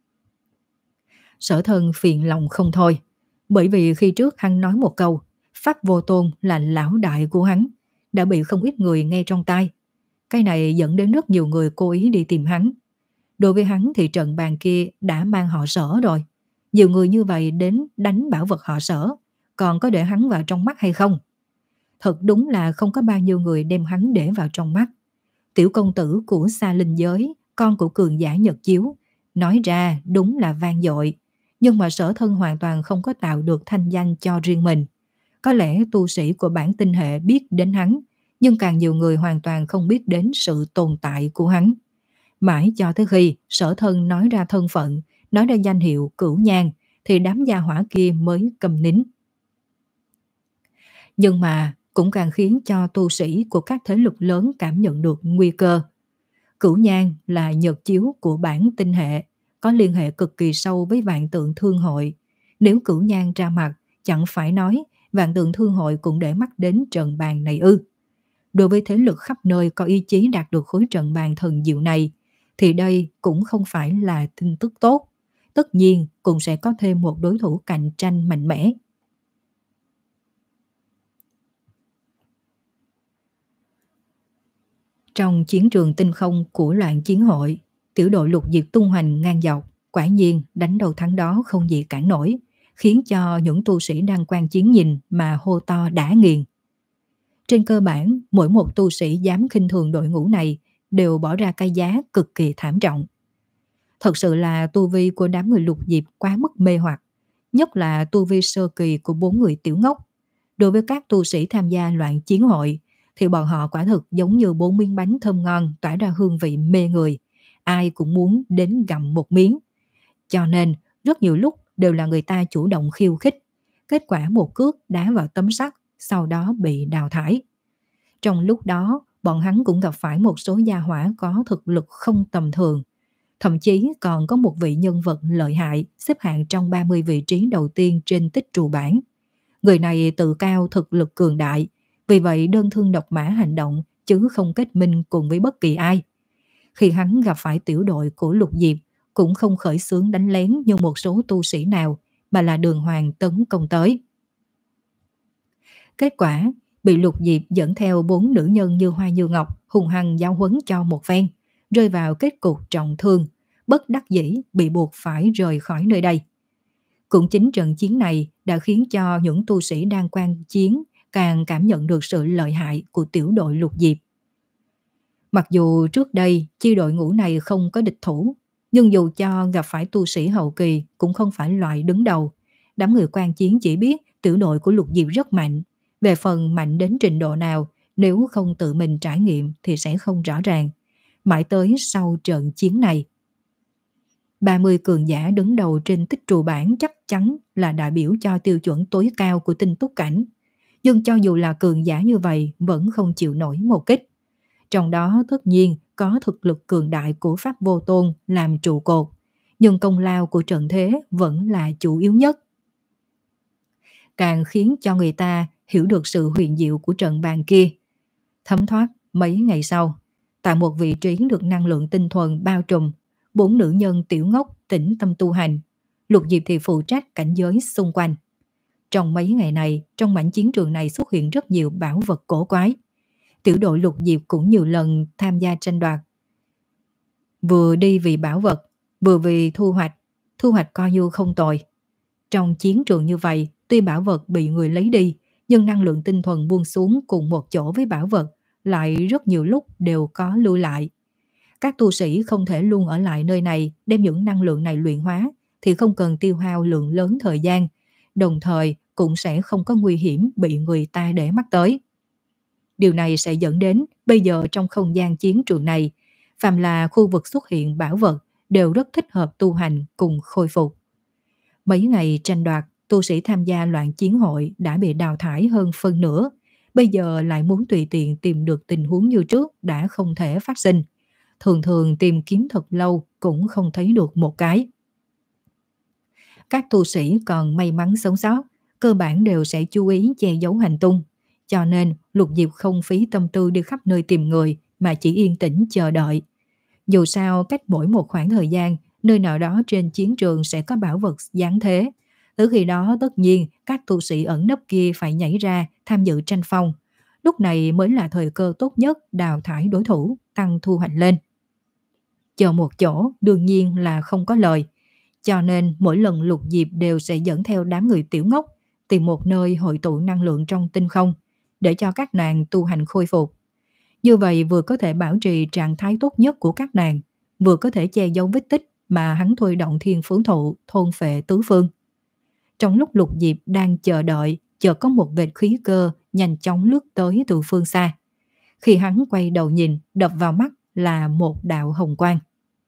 Sở Thân phiền lòng không thôi, bởi vì khi trước hắn nói một câu Pháp Vô Tôn là lão đại của hắn, đã bị không ít người nghe trong tai. Cái này dẫn đến rất nhiều người cố ý đi tìm hắn. Đối với hắn thì trận bàn kia đã mang họ Sở rồi. Nhiều người như vậy đến đánh bảo vật họ Sở, còn có để hắn vào trong mắt hay không? Thật đúng là không có bao nhiêu người đem hắn để vào trong mắt. Tiểu công tử của Sa Linh giới, con của cường giả Nhật Chiếu, nói ra đúng là vang dội. Nhưng mà Sở Thân hoàn toàn không có tạo được thanh danh cho riêng mình. Có lẽ tu sĩ của bản tinh hệ biết đến hắn, nhưng càng nhiều người hoàn toàn không biết đến sự tồn tại của hắn. Mãi cho tới khi Sở Thân nói ra thân phận, nói ra danh hiệu Cửu Nhan, thì đám gia hỏa kia mới câm nín. Nhưng mà cũng càng khiến cho tu sĩ của các thế lực lớn cảm nhận được nguy cơ. Cửu Nhan là nhật chiếu của bản tinh hệ, có liên hệ cực kỳ sâu với Vạn Tượng Thương Hội. Nếu Cửu Nhan ra mặt, chẳng phải nói Vạn Tượng Thương Hội cũng để mắt đến trận bàn này ư. Đối với thế lực khắp nơi có ý chí đạt được khối trận bàn thần diệu này, thì đây cũng không phải là tin tức tốt. Tất nhiên cũng sẽ có thêm một đối thủ cạnh tranh mạnh mẽ. Trong chiến trường tinh không của loạn chiến hội, tiểu đội Lục Diệp tung hoành ngang dọc, quả nhiên đánh đầu thắng đó không gì cản nổi, khiến cho những tu sĩ đang quan chiến nhìn mà hô to đã nghiền. Trên cơ bản, mỗi một tu sĩ dám khinh thường đội ngũ này đều bỏ ra cái giá cực kỳ thảm trọng. Thật sự là tu vi của đám người Lục Diệp quá mức mê hoặc, nhất là tu vi sơ kỳ của bốn người tiểu ngốc. Đối với các tu sĩ tham gia loạn chiến hội, thì bọn họ quả thực giống như bốn miếng bánh thơm ngon tỏa ra hương vị mê người, ai cũng muốn đến gặm một miếng. Cho nên, rất nhiều lúc đều là người ta chủ động khiêu khích, kết quả một cước đá vào tấm sắt, sau đó bị đào thải. Trong lúc đó, bọn hắn cũng gặp phải một số gia hỏa có thực lực không tầm thường. Thậm chí còn có một vị nhân vật lợi hại xếp hạng trong ba mươi vị trí đầu tiên trên tích trù bảng. Người này tự cao thực lực cường đại, vì vậy đơn thương độc mã hành động chứ không kết minh cùng với bất kỳ ai. Khi hắn gặp phải tiểu đội của Lục Diệp, cũng không khởi xướng đánh lén như một số tu sĩ nào, mà là đường hoàng tấn công tới. Kết quả, bị Lục Diệp dẫn theo bốn nữ nhân như hoa như ngọc hùng hăng giao huấn cho một phen, rơi vào kết cục trọng thương, bất đắc dĩ bị buộc phải rời khỏi nơi đây. Cũng chính trận chiến này đã khiến cho những tu sĩ đang quan chiến càng cảm nhận được sự lợi hại của tiểu đội Lục Diệp. Mặc dù trước đây chi đội ngũ này không có địch thủ, nhưng dù cho gặp phải tu sĩ hậu kỳ cũng không phải loại đứng đầu. Đám người quan chiến chỉ biết tiểu đội của Lục Diệp rất mạnh. Về phần mạnh đến trình độ nào, nếu không tự mình trải nghiệm thì sẽ không rõ ràng. Mãi tới sau trận chiến này, ba mươi cường giả đứng đầu trên tích trù bảng chắc chắn là đại biểu cho tiêu chuẩn tối cao của tinh túc cảnh. Nhưng cho dù là cường giả như vậy vẫn không chịu nổi một kích. Trong đó tất nhiên có thực lực cường đại của Pháp Vô Tôn làm trụ cột, nhưng công lao của trận thế vẫn là chủ yếu nhất. Càng khiến cho người ta hiểu được sự huyền diệu của trận bàn kia. Thấm thoát mấy ngày sau, tại một vị trí được năng lượng tinh thuần bao trùm, bốn nữ nhân tiểu ngốc tĩnh tâm tu hành, Lục Diệp thì phụ trách cảnh giới xung quanh. Trong mấy ngày này, trong mảnh chiến trường này xuất hiện rất nhiều bảo vật cổ quái. Tiểu đội Lục Diệp cũng nhiều lần tham gia tranh đoạt. Vừa đi vì bảo vật, vừa vì thu hoạch, thu hoạch coi như không tồi. Trong chiến trường như vậy, tuy bảo vật bị người lấy đi, nhưng năng lượng tinh thuần buông xuống cùng một chỗ với bảo vật lại rất nhiều lúc đều có lưu lại. Các tu sĩ không thể luôn ở lại nơi này đem những năng lượng này luyện hóa thì không cần tiêu hao lượng lớn thời gian, đồng thời cũng sẽ không có nguy hiểm bị người ta để mắt tới. Điều này sẽ dẫn đến bây giờ trong không gian chiến trường này, phàm là khu vực xuất hiện bảo vật đều rất thích hợp tu hành cùng khôi phục. Mấy ngày tranh đoạt, tu sĩ tham gia loạn chiến hội đã bị đào thải hơn phân nửa, bây giờ lại muốn tùy tiện tìm được tình huống như trước đã không thể phát sinh. Thường thường tìm kiếm thật lâu cũng không thấy được một cái. Các tu sĩ còn may mắn sống sót, cơ bản đều sẽ chú ý che giấu hành tung, cho nên Lục Diệp không phí tâm tư đi khắp nơi tìm người mà chỉ yên tĩnh chờ đợi. Dù sao cách mỗi một khoảng thời gian, nơi nào đó trên chiến trường sẽ có bảo vật giáng thế. Từ khi đó tất nhiên các tu sĩ ẩn nấp kia phải nhảy ra tham dự tranh phong. Lúc này mới là thời cơ tốt nhất đào thải đối thủ, tăng thu hoạch lên. Chờ một chỗ đương nhiên là không có lời, cho nên mỗi lần Lục Diệp đều sẽ dẫn theo đám người tiểu ngốc tìm một nơi hội tụ năng lượng trong tinh không để cho các nàng tu hành khôi phục. Như vậy vừa có thể bảo trì trạng thái tốt nhất của các nàng, vừa có thể che giấu vết tích mà hắn thôi động thiên phú thụ thôn phệ tứ phương. Trong lúc Lục Diệp đang chờ đợi, chợt có một vệt khí cơ nhanh chóng lướt tới từ phương xa. Khi hắn quay đầu nhìn, đập vào mắt là một đạo hồng quang.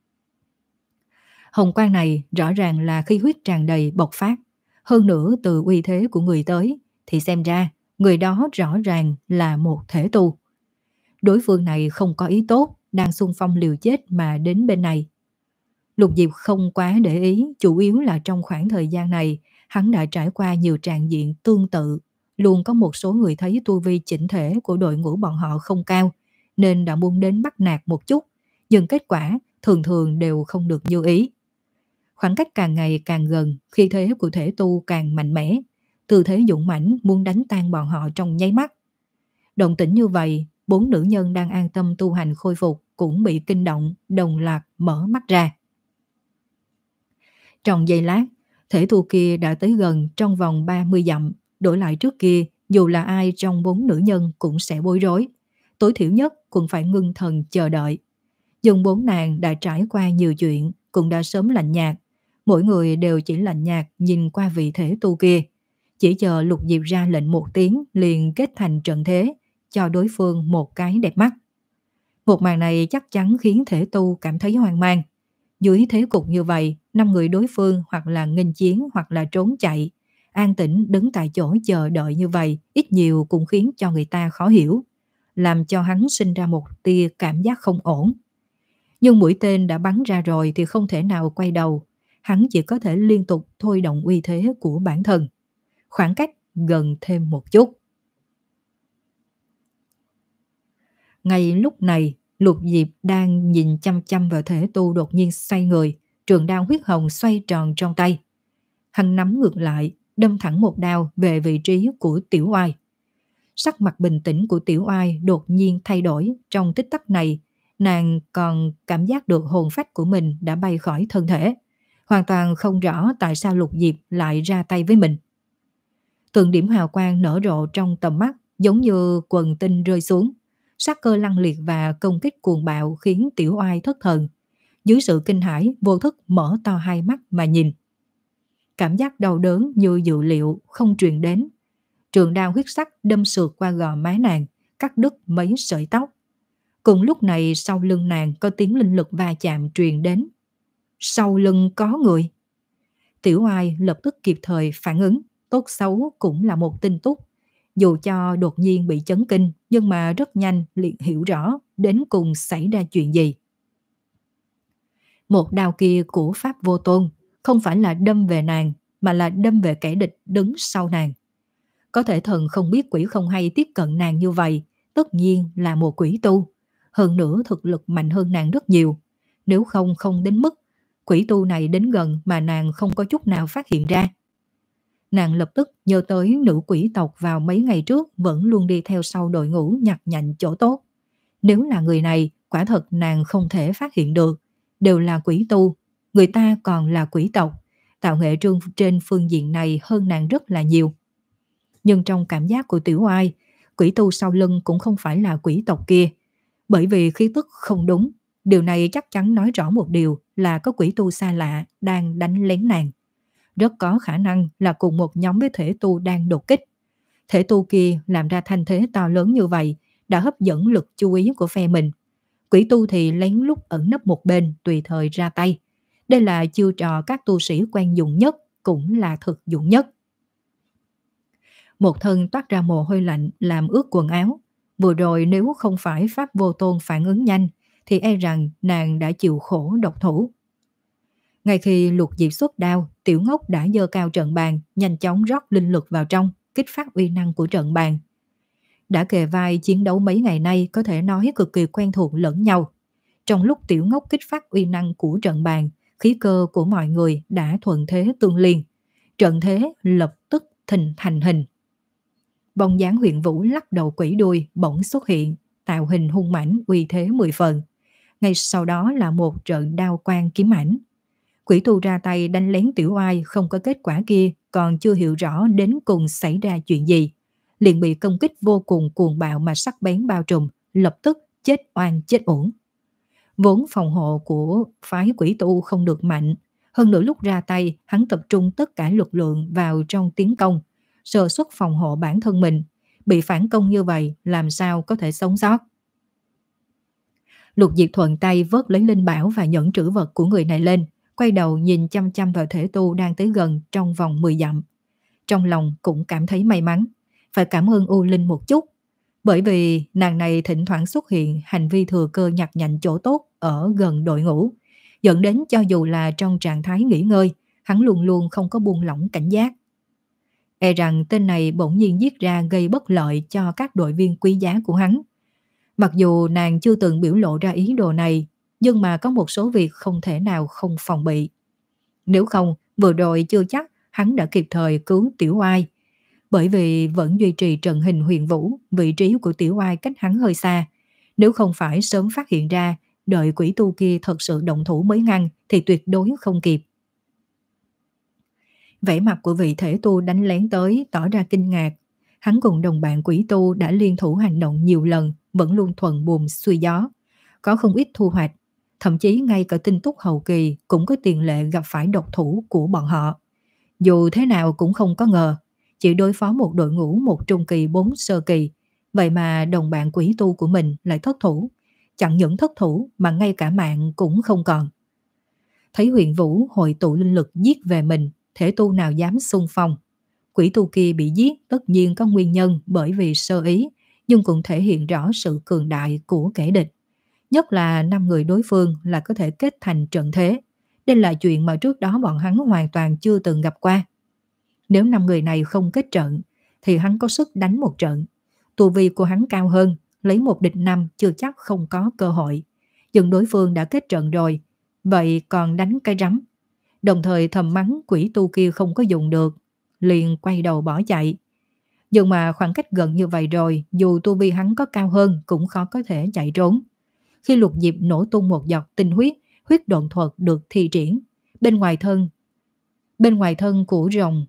Hồng quang này rõ ràng là khí huyết tràn đầy bộc phát, hơn nữa từ uy thế của người tới thì xem ra người đó rõ ràng là một thể tu. Đối phương này không có ý tốt, đang xung phong liều chết mà đến bên này. Lục Diệp không quá để ý, chủ yếu là trong khoảng thời gian này, hắn đã trải qua nhiều trạng diện tương tự, luôn có một số người thấy tu vi chỉnh thể của đội ngũ bọn họ không cao, nên đã muốn đến bắt nạt một chút, nhưng kết quả thường thường đều không được như ý. Khoảng cách càng ngày càng gần, khi thế của thể tu càng mạnh mẽ, tư thế dũng mãnh muốn đánh tan bọn họ trong nháy mắt. Động tĩnh như vậy, bốn nữ nhân đang an tâm tu hành khôi phục cũng bị kinh động, đồng loạt mở mắt ra. Trong giây lát, thể tu kia đã tới gần trong vòng ba mươi dặm, đổi lại trước kia, dù là ai trong bốn nữ nhân cũng sẽ bối rối. Tối thiểu nhất cũng phải ngưng thần chờ đợi. Nhưng bốn nàng đã trải qua nhiều chuyện, cũng đã sớm lạnh nhạt. Mỗi người đều chỉ lạnh nhạt nhìn qua vị thể tu kia. Chỉ chờ Lục Diệp ra lệnh một tiếng liền kết thành trận thế, cho đối phương một cái đẹp mắt. Một màn này chắc chắn khiến thể tu cảm thấy hoang mang. Dưới thế cục như vậy, năm người đối phương hoặc là nghênh chiến hoặc là trốn chạy. An tĩnh đứng tại chỗ chờ đợi như vậy, ít nhiều cũng khiến cho người ta khó hiểu, làm cho hắn sinh ra một tia cảm giác không ổn. Nhưng mũi tên đã bắn ra rồi thì không thể nào quay đầu. Hắn chỉ có thể liên tục thôi động uy thế của bản thân. Khoảng cách gần thêm một chút. Ngay lúc này, Lục Diệp đang nhìn chăm chăm vào thể tu đột nhiên xoay người, trường đao huyết hồng xoay tròn trong tay. Hắn nắm ngược lại, đâm thẳng một đao về vị trí của Tiểu Oai. Sắc mặt bình tĩnh của Tiểu Oai đột nhiên thay đổi, trong tích tắc này, nàng còn cảm giác được hồn phách của mình đã bay khỏi thân thể, hoàn toàn không rõ tại sao Lục Diệp lại ra tay với mình. Từng điểm hào quang nở rộ trong tầm mắt, giống như quần tinh rơi xuống. Sát cơ lăng liệt và công kích cuồng bạo khiến Tiểu Oai thất thần. Dưới sự kinh hãi, vô thức mở to hai mắt mà nhìn. Cảm giác đau đớn như dự liệu không truyền đến. Trường đao huyết sắc đâm sượt qua gò má nàng, cắt đứt mấy sợi tóc. Cùng lúc này sau lưng nàng có tiếng linh lực va chạm truyền đến. Sau lưng có người. Tiểu Oai lập tức kịp thời phản ứng, tốt xấu cũng là một tin tức. Dù cho đột nhiên bị chấn kinh, nhưng mà rất nhanh liền hiểu rõ đến cùng xảy ra chuyện gì. Một đao kia của Pháp Vô Tôn không phải là đâm về nàng, mà là đâm về kẻ địch đứng sau nàng. Có thể thần không biết quỷ không hay tiếp cận nàng như vậy, tất nhiên là một quỷ tu. Hơn nữa thực lực mạnh hơn nàng rất nhiều. Nếu không không đến mức quỷ tu này đến gần mà nàng không có chút nào phát hiện ra. Nàng lập tức nhớ tới nữ quỷ tộc vào mấy ngày trước vẫn luôn đi theo sau đội ngũ nhặt nhạnh chỗ tốt. Nếu là người này, quả thật nàng không thể phát hiện được. Đều là quỷ tu, người ta còn là quỷ tộc. Tạo nghệ trương trên phương diện này hơn nàng rất là nhiều. Nhưng trong cảm giác của Tiểu Oai, quỷ tu sau lưng cũng không phải là quỷ tộc kia. Bởi vì khí tức không đúng, Điều này chắc chắn nói rõ một điều là có quỷ tu xa lạ đang đánh lén nàng. Rất có khả năng là cùng một nhóm với thể tu đang đột kích. Thể tu kia làm ra thanh thế to lớn như vậy đã hấp dẫn lực chú ý của phe mình. Quỷ tu thì lén lút ẩn nấp một bên tùy thời ra tay. Đây là chiêu trò các tu sĩ quen dùng nhất, cũng là thực dụng nhất. Một thân toát ra mồ hôi lạnh làm ướt quần áo. Vừa rồi nếu không phải Pháp Vô Tôn phản ứng nhanh thì e rằng nàng đã chịu khổ độc thủ. Ngay khi Lục Diệp xuất đao, Tiểu Ngốc đã giơ cao trận bàn, nhanh chóng rót linh lực vào trong, kích phát uy năng của trận bàn. Đã kề vai chiến đấu mấy ngày nay có thể nói cực kỳ quen thuộc lẫn nhau. Trong lúc Tiểu Ngốc kích phát uy năng của trận bàn, khí cơ của mọi người đã thuận thế tương liên. Trận thế lập tức thình thành hình. Bóng dáng Huyền Vũ lắc đầu quỷ đuôi bỗng xuất hiện, tạo hình hung mãnh uy thế mười phần. Ngay sau đó là một trận đao quang kiếm ảnh. Quỷ tu ra tay đánh lén Tiểu Oai không có kết quả kia còn chưa hiểu rõ đến cùng xảy ra chuyện gì. Liền bị công kích vô cùng cuồng bạo mà sắc bén bao trùm, lập tức chết oan chết uổng. Vốn phòng hộ của phái quỷ tu không được mạnh. Hơn nữa lúc ra tay, hắn tập trung tất cả lực lượng vào trong tiến công, sơ suất phòng hộ bản thân mình. Bị phản công như vậy, làm sao có thể sống sót. Lục Diệp thuận tay vớt lấy linh bảo và nhẫn trữ vật của người này lên, quay đầu nhìn chăm chăm vào thể tu đang tới gần trong vòng mười dặm. Trong lòng cũng cảm thấy may mắn, phải cảm ơn U Linh một chút, bởi vì nàng này thỉnh thoảng xuất hiện hành vi thừa cơ nhặt nhạnh chỗ tốt ở gần đội ngũ, dẫn đến cho dù là trong trạng thái nghỉ ngơi, hắn luôn luôn không có buông lỏng cảnh giác. E rằng tên này bỗng nhiên giết ra gây bất lợi cho các đội viên quý giá của hắn. Mặc dù nàng chưa từng biểu lộ ra ý đồ này, nhưng mà có một số việc không thể nào không phòng bị. Nếu không, vừa rồi chưa chắc hắn đã kịp thời cứu Tiểu Oai. Bởi vì vẫn duy trì trận hình Huyền Vũ, vị trí của Tiểu Oai cách hắn hơi xa. Nếu không phải sớm phát hiện ra, đợi quỷ tu kia thật sự động thủ mới ngăn thì tuyệt đối không kịp. Vẻ mặt của vị thể tu đánh lén tới tỏ ra kinh ngạc. Hắn cùng đồng bạn quỷ tu đã liên thủ hành động nhiều lần, vẫn luôn thuận buồm xuôi gió. Có không ít thu hoạch, thậm chí ngay cả tinh túc hậu kỳ cũng có tiền lệ gặp phải độc thủ của bọn họ. Dù thế nào cũng không có ngờ, chỉ đối phó một đội ngũ một trung kỳ bốn sơ kỳ, vậy mà đồng bạn quỷ tu của mình lại thất thủ. Chẳng những thất thủ mà ngay cả mạng cũng không còn. Thấy Huyền Vũ hội tụ linh lực giết về mình, thể tu nào dám xung phong. Quỷ tu kia bị giết tất nhiên có nguyên nhân bởi vì sơ ý, nhưng cũng thể hiện rõ sự cường đại của kẻ địch. Nhất là năm người đối phương là có thể kết thành trận thế. Đây là chuyện mà trước đó bọn hắn hoàn toàn chưa từng gặp qua. Nếu năm người này không kết trận, thì hắn có sức đánh một trận. Tu vi của hắn cao hơn, lấy một địch năm chưa chắc không có cơ hội. Nhưng đối phương đã kết trận rồi, vậy còn đánh cái rắm. Đồng thời thầm mắng quỷ tu kia không có dùng được, liền quay đầu bỏ chạy. Nhưng mà khoảng cách gần như vậy rồi, dù tu vi hắn có cao hơn cũng khó có thể chạy trốn. Khi Lục Diệp nổ tung một giọt tinh huyết, huyết độn thuật được thi triển. Bên ngoài thân, bên ngoài thân của rồng,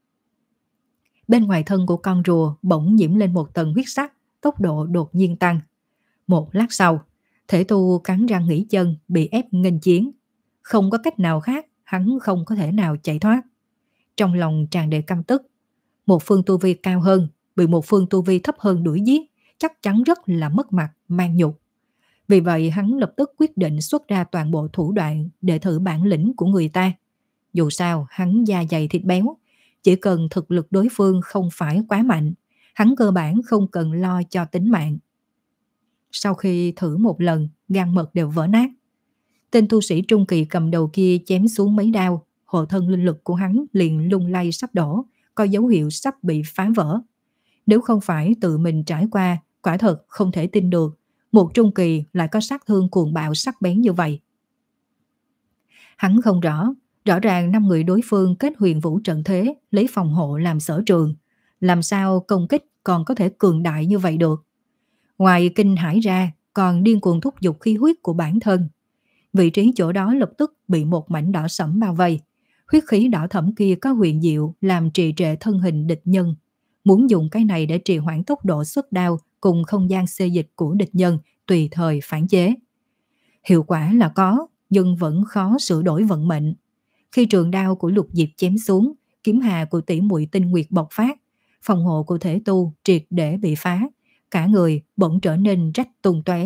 bên ngoài thân của con rùa bỗng nhiễm lên một tầng huyết sắc, tốc độ đột nhiên tăng. Một lát sau, thể tu cắn răng nghỉ chân, bị ép nghênh chiến. Không có cách nào khác, hắn không có thể nào chạy thoát. Trong lòng tràn đầy căm tức. Một phương tu vi cao hơn, bị một phương tu vi thấp hơn đuổi giết, chắc chắn rất là mất mặt, mang nhục. Vì vậy hắn lập tức quyết định xuất ra toàn bộ thủ đoạn để thử bản lĩnh của người ta. Dù sao hắn da dày thịt béo, chỉ cần thực lực đối phương không phải quá mạnh, hắn cơ bản không cần lo cho tính mạng. Sau khi thử một lần, gan mật đều vỡ nát. Tên tu sĩ trung kỳ cầm đầu kia chém xuống mấy đao, hộ thân linh lực của hắn liền lung lay sắp đổ, có dấu hiệu sắp bị phá vỡ. Nếu không phải tự mình trải qua, quả thật không thể tin được một trung kỳ lại có sát thương cuồng bạo sắc bén như vậy. Hắn không rõ, rõ ràng năm người đối phương kết Huyền Vũ trận thế, lấy phòng hộ làm sở trường, làm sao công kích còn có thể cường đại như vậy được. Ngoài kinh hãi ra, còn điên cuồng thúc giục khí huyết của bản thân. Vị trí chỗ đó lập tức bị một mảnh đỏ sẫm bao vây. Huyết khí đỏ thẫm kia có huyền diệu làm trì trệ thân hình địch nhân. Muốn dùng cái này để trì hoãn tốc độ xuất đao cùng không gian xê dịch của địch nhân, tùy thời phản chế. Hiệu quả là có, nhưng vẫn khó sửa đổi vận mệnh. Khi trường đao của Lục Diệp chém xuống, kiếm hà của tỷ muội Tinh Nguyệt bộc phát, phòng hộ của thể tu triệt để bị phá, cả người bỗng trở nên rách tung tóe.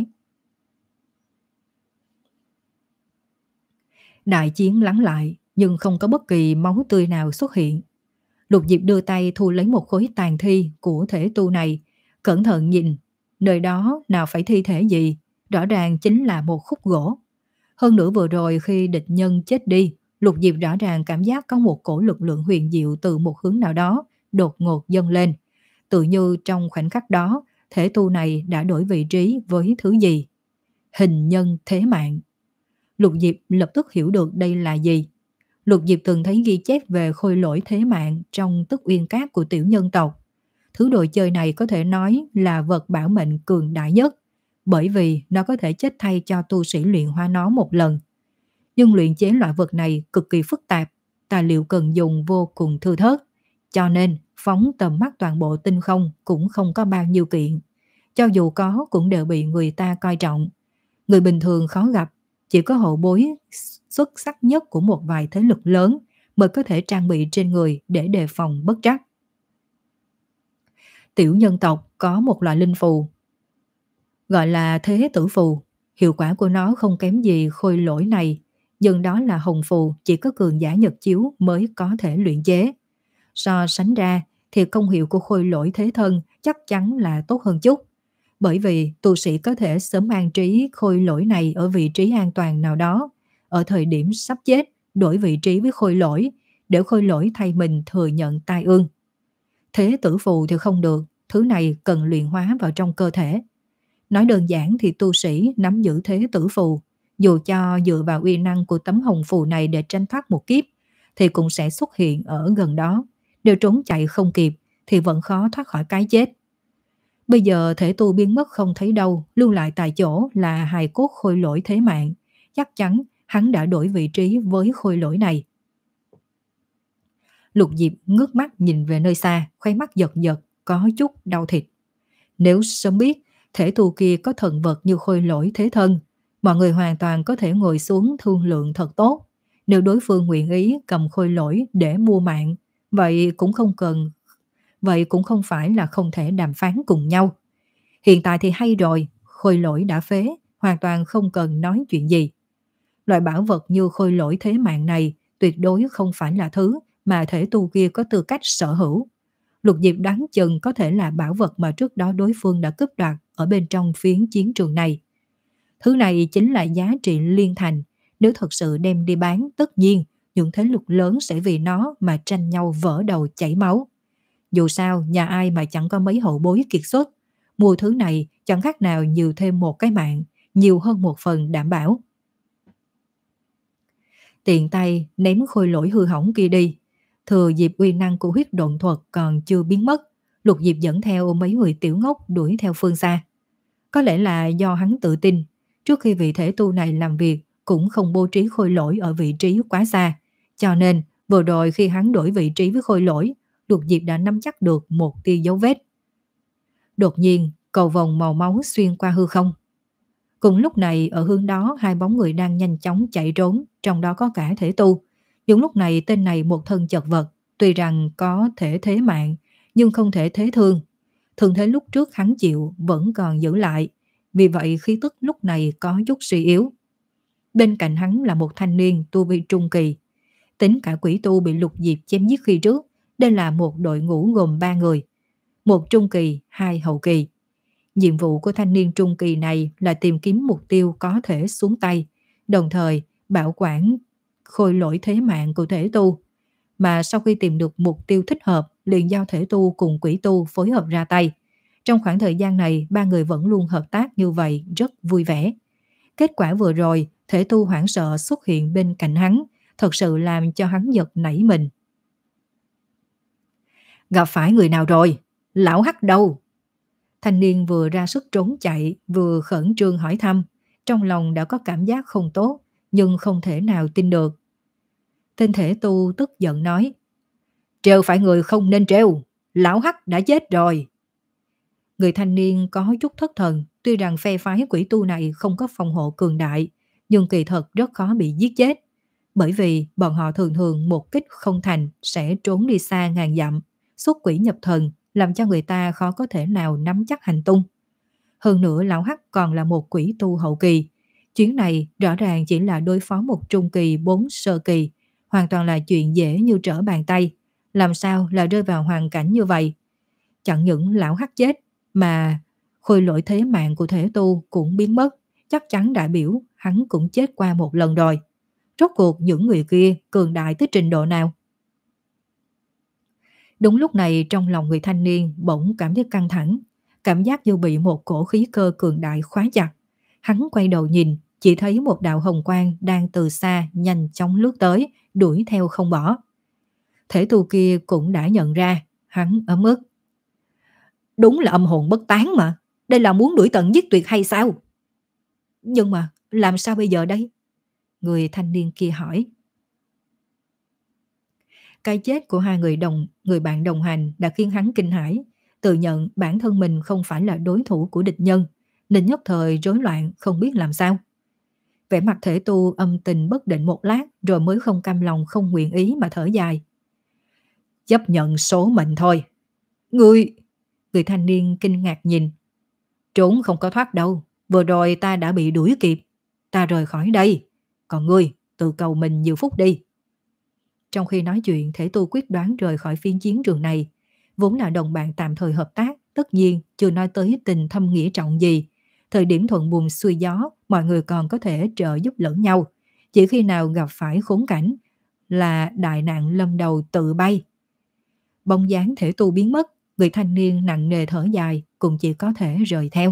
Đại chiến lắng lại, nhưng không có bất kỳ máu tươi nào xuất hiện. Lục Diệp đưa tay thu lấy một khối tàn thi của thể tu này, cẩn thận nhìn, nơi đó nào phải thi thể gì, rõ ràng chính là một khúc gỗ. Hơn nữa vừa rồi khi địch nhân chết đi, Lục Diệp rõ ràng cảm giác có một cổ lực lượng huyền diệu từ một hướng nào đó đột ngột dâng lên. Tự như trong khoảnh khắc đó, thể tu này đã đổi vị trí với thứ gì? Hình nhân thế mạng. Lục Diệp lập tức hiểu được đây là gì. Lục Diệp từng thấy ghi chép về khôi lỗi thế mạng trong Tức Uyên Cát của tiểu nhân tộc. Thứ đồ chơi này có thể nói là vật bảo mệnh cường đại nhất, bởi vì nó có thể chết thay cho tu sĩ luyện hóa nó một lần. Nhưng luyện chế loại vật này cực kỳ phức tạp, tài liệu cần dùng vô cùng thưa thớt, cho nên phóng tầm mắt toàn bộ tinh không cũng không có bao nhiêu kiện. Cho dù có cũng đều bị người ta coi trọng. Người bình thường khó gặp, chỉ có hậu bối xuất sắc nhất của một vài thế lực lớn mới có thể trang bị trên người để đề phòng bất trắc. Tiểu nhân tộc có một loại linh phù, gọi là thế tử phù. Hiệu quả của nó không kém gì khôi lỗi này, nhưng đó là hồng phù chỉ có cường giả nhật chiếu mới có thể luyện chế. So sánh ra thì công hiệu của khôi lỗi thế thân chắc chắn là tốt hơn chút, bởi vì tu sĩ có thể sớm an trí khôi lỗi này ở vị trí an toàn nào đó, ở thời điểm sắp chết đổi vị trí với khôi lỗi, để khôi lỗi thay mình thừa nhận tai ương. Thế tử phù thì không được, thứ này cần luyện hóa vào trong cơ thể. Nói đơn giản thì tu sĩ nắm giữ thế tử phù, dù cho dựa vào uy năng của tấm hồng phù này để tranh thoát một kiếp, thì cũng sẽ xuất hiện ở gần đó. Nếu trốn chạy không kịp thì vẫn khó thoát khỏi cái chết. Bây giờ thể tu biến mất không thấy đâu, lưu lại tại chỗ là hài cốt khôi lỗi thế mạng. Chắc chắn hắn đã đổi vị trí với khôi lỗi này. Lục Diệp ngước mắt nhìn về nơi xa, khóe mắt giật giật, có chút đau thịt. Nếu sớm biết thể tu kia có thần vật như khôi lỗi thế thân, mọi người hoàn toàn có thể ngồi xuống thương lượng thật tốt. Nếu đối phương nguyện ý cầm khôi lỗi để mua mạng, vậy cũng không cần, vậy cũng không phải là không thể đàm phán cùng nhau. Hiện tại thì hay rồi, khôi lỗi đã phế, hoàn toàn không cần nói chuyện gì. Loại bảo vật như khôi lỗi thế mạng này tuyệt đối không phải là thứ mà thể tu kia có tư cách sở hữu. Lục Diệp đoán chừng có thể là bảo vật mà trước đó đối phương đã cướp đoạt ở bên trong phiến chiến trường này. Thứ này chính là giá trị liên thành, nếu thật sự đem đi bán, tất nhiên những thế lực lớn sẽ vì nó mà tranh nhau vỡ đầu chảy máu. Dù sao, nhà ai mà chẳng có mấy hậu bối kiệt xuất, mua thứ này chẳng khác nào nhiều thêm một cái mạng, nhiều hơn một phần đảm bảo. Tiện tay ném khôi lỗi hư hỏng kia đi, thừa dịp uy năng của huyết độn thuật còn chưa biến mất, Lục Diệp dẫn theo mấy người tiểu ngốc đuổi theo phương xa. Có lẽ là do hắn tự tin, trước khi vị thể tu này làm việc cũng không bố trí khôi lỗi ở vị trí quá xa, cho nên vừa rồi khi hắn đổi vị trí với khôi lỗi, Lục Diệp đã nắm chắc được một tia dấu vết. Đột nhiên, cầu vồng màu máu xuyên qua hư không. Cùng lúc này ở hướng đó hai bóng người đang nhanh chóng chạy trốn, trong đó có cả thể tu. Nhưng lúc này tên này một thân chật vật, tuy rằng có thể thế mạng, nhưng không thể thế thương. Thường thế lúc trước hắn chịu vẫn còn giữ lại, vì vậy khí tức lúc này có chút suy yếu. Bên cạnh hắn là một thanh niên tu vi trung kỳ. Tính cả quỷ tu bị Lục Diệp chém giết khi trước, đây là một đội ngũ gồm ba người. Một trung kỳ, hai hậu kỳ. Nhiệm vụ của thanh niên trung kỳ này là tìm kiếm mục tiêu có thể xuống tay, đồng thời bảo quản khôi lỗi thế mạng của thể tu. Mà sau khi tìm được mục tiêu thích hợp, liền giao thể tu cùng quỷ tu phối hợp ra tay. Trong khoảng thời gian này, ba người vẫn luôn hợp tác như vậy, rất vui vẻ. Kết quả vừa rồi, thể tu hoảng sợ xuất hiện bên cạnh hắn, thật sự làm cho hắn giật nảy mình. Gặp phải người nào rồi? Lão Hắc đâu? Thanh niên vừa ra sức trốn chạy, vừa khẩn trương hỏi thăm. Trong lòng đã có cảm giác không tốt, nhưng không thể nào tin được. Tên thể tu tức giận nói: Trêu phải người không nên trêu, Lão Hắc đã chết rồi. Người thanh niên có chút thất thần, tuy rằng phe phái quỷ tu này không có phòng hộ cường đại, nhưng kỳ thật rất khó bị giết chết, bởi vì bọn họ thường thường một kích không thành sẽ trốn đi xa ngàn dặm, xuất quỷ nhập thần, làm cho người ta khó có thể nào nắm chắc hành tung. Hơn nữa lão Hắc còn là một quỷ tu hậu kỳ. Chuyến này rõ ràng chỉ là đối phó một trung kỳ bốn sơ kỳ, hoàn toàn là chuyện dễ như trở bàn tay. Làm sao là rơi vào hoàn cảnh như vậy? Chẳng những lão Hắc chết, mà khôi lỗi thế mạng của thể tu cũng biến mất, chắc chắn đại biểu hắn cũng chết qua một lần rồi. Rốt cuộc những người kia cường đại tới trình độ nào? Đúng lúc này trong lòng người thanh niên bỗng cảm thấy căng thẳng, cảm giác như bị một cổ khí cơ cường đại khóa chặt. Hắn quay đầu nhìn, chỉ thấy một đạo hồng quang đang từ xa nhanh chóng lướt tới, đuổi theo không bỏ. Thể tu kia cũng đã nhận ra, hắn ấm ức. Đúng là âm hồn bất tán mà, đây là muốn đuổi tận giết tuyệt hay sao? Nhưng mà làm sao bây giờ đây? Người thanh niên kia hỏi. Cái chết của hai người đồng người bạn đồng hành đã khiến hắn kinh hãi, tự nhận bản thân mình không phải là đối thủ của địch nhân, nên nhất thời rối loạn không biết làm sao. Vẻ mặt thể tu âm tình bất định một lát, rồi mới không cam lòng không nguyện ý mà thở dài. Chấp nhận số mệnh thôi. Người Người thanh niên kinh ngạc nhìn. Trốn không có thoát đâu, vừa rồi ta đã bị đuổi kịp. Ta rời khỏi đây, còn ngươi tự cầu mình nhiều phút đi. Trong khi nói chuyện, thể tu quyết đoán rời khỏi phiên chiến trường này. Vốn là đồng bạn tạm thời hợp tác, tất nhiên chưa nói tới tình thâm nghĩa trọng gì. Thời điểm thuận buồm xuôi gió, mọi người còn có thể trợ giúp lẫn nhau. Chỉ khi nào gặp phải khốn cảnh là đại nạn lâm đầu tự bay. Bóng dáng thể tu biến mất, người thanh niên nặng nề thở dài, cũng chỉ có thể rời theo.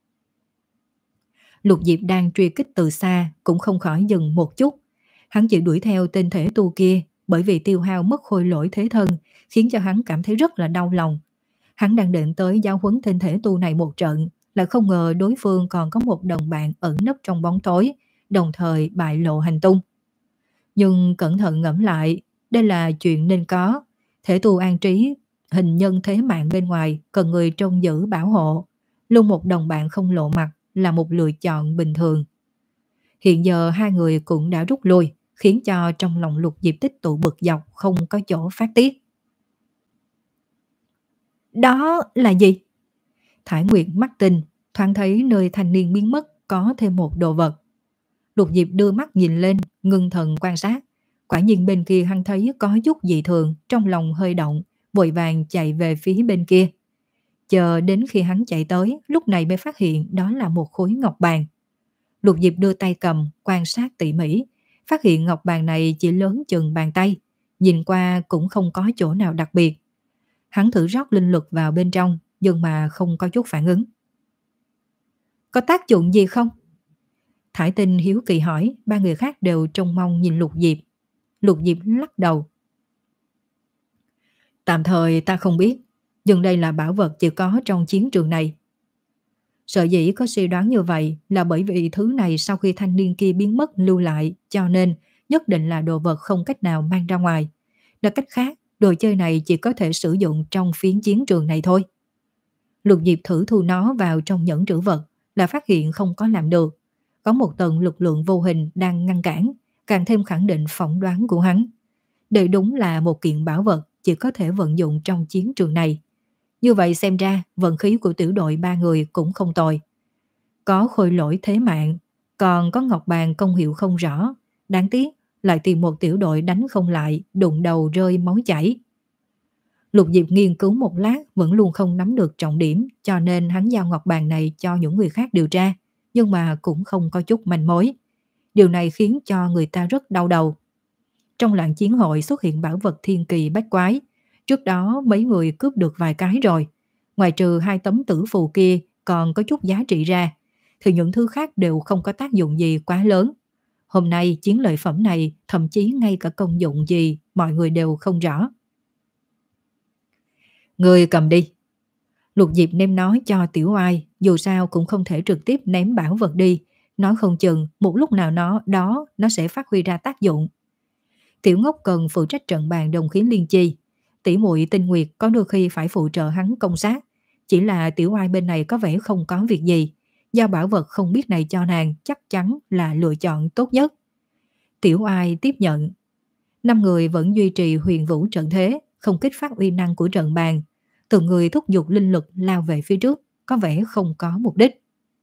Lục Diệp đang truy kích từ xa, cũng không khỏi dừng một chút. Hắn chỉ đuổi theo tên thể tu kia, bởi vì tiêu hao mất khôi lỗi thế thân, khiến cho hắn cảm thấy rất là đau lòng. Hắn đang định tới giáo huấn tên thể tu này một trận, lại không ngờ đối phương còn có một đồng bạn ẩn nấp trong bóng tối, đồng thời bại lộ hành tung. Nhưng cẩn thận ngẫm lại, đây là chuyện nên có. Thể tu an trí hình nhân thế mạng bên ngoài cần người trông giữ bảo hộ, luôn một đồng bạn không lộ mặt là một lựa chọn bình thường. Hiện giờ hai người cũng đã rút lui, khiến cho trong lòng Lục Diệp tích tụ bực dọc không có chỗ phát tiết. Đó là gì? Thải Nguyệt mắt tinh, thoáng thấy nơi thanh niên biến mất có thêm một đồ vật. Lục Diệp đưa mắt nhìn lên, ngưng thần quan sát. Quả nhiên bên kia hắn thấy có chút dị thường, trong lòng hơi động, vội vàng chạy về phía bên kia. Chờ đến khi hắn chạy tới, lúc này mới phát hiện đó là một khối ngọc bàn. Lục Diệp đưa tay cầm, quan sát tỉ mỉ, phát hiện ngọc bàn này chỉ lớn chừng bàn tay, nhìn qua cũng không có chỗ nào đặc biệt. Hắn thử rót linh lực vào bên trong, nhưng mà không có chút phản ứng. Có tác dụng gì không? Thải Tinh hiếu kỳ hỏi, ba người khác đều trông mong nhìn Lục Diệp. Lục Diệp lắc đầu. Tạm thời ta không biết, nhưng đây là bảo vật chỉ có trong chiến trường này. Sở dĩ có suy đoán như vậy là bởi vì thứ này sau khi thanh niên kia biến mất lưu lại, cho nên nhất định là đồ vật không cách nào mang ra ngoài. Nói cách khác, đồ chơi này chỉ có thể sử dụng trong phiến chiến trường này thôi. Lục Diệp thử thu nó vào trong nhẫn trữ vật, là phát hiện không có làm được. Có một tầng lực lượng vô hình đang ngăn cản, càng thêm khẳng định phỏng đoán của hắn. Đây đúng là một kiện bảo vật chỉ có thể vận dụng trong chiến trường này. Như vậy xem ra vận khí của tiểu đội ba người cũng không tồi. Có khôi lỗi thế mạng, còn có ngọc bàn công hiệu không rõ. Đáng tiếc lại tìm một tiểu đội đánh không lại, đụng đầu rơi máu chảy. Lục Diệp nghiên cứu một lát vẫn luôn không nắm được trọng điểm, cho nên hắn giao ngọc bàn này cho những người khác điều tra, nhưng mà cũng không có chút manh mối. Điều này khiến cho người ta rất đau đầu. Trong loạn chiến hội xuất hiện bảo vật thiên kỳ bách quái, trước đó mấy người cướp được vài cái rồi. Ngoài trừ hai tấm tử phù kia còn có chút giá trị ra, thì những thứ khác đều không có tác dụng gì quá lớn. Hôm nay chiến lợi phẩm này thậm chí ngay cả công dụng gì mọi người đều không rõ. Người cầm đi. Lục Diệp ném nó cho Tiểu Oai, dù sao cũng không thể trực tiếp ném bảo vật đi, nói không chừng một lúc nào nó đó nó sẽ phát huy ra tác dụng. Tiểu Ngốc cần phụ trách trận bàn đồng khí liên chi, tỷ muội Tinh Nguyệt có đôi khi phải phụ trợ hắn công sát, chỉ là Tiểu Oai bên này có vẻ không có việc gì, giao bảo vật không biết này cho nàng chắc chắn là lựa chọn tốt nhất. Tiểu Oai tiếp nhận. Năm người vẫn duy trì huyền vũ trận thế, không kích phát uy năng của trận bàn. Từng người thúc giục linh lực lao về phía trước, có vẻ không có mục đích.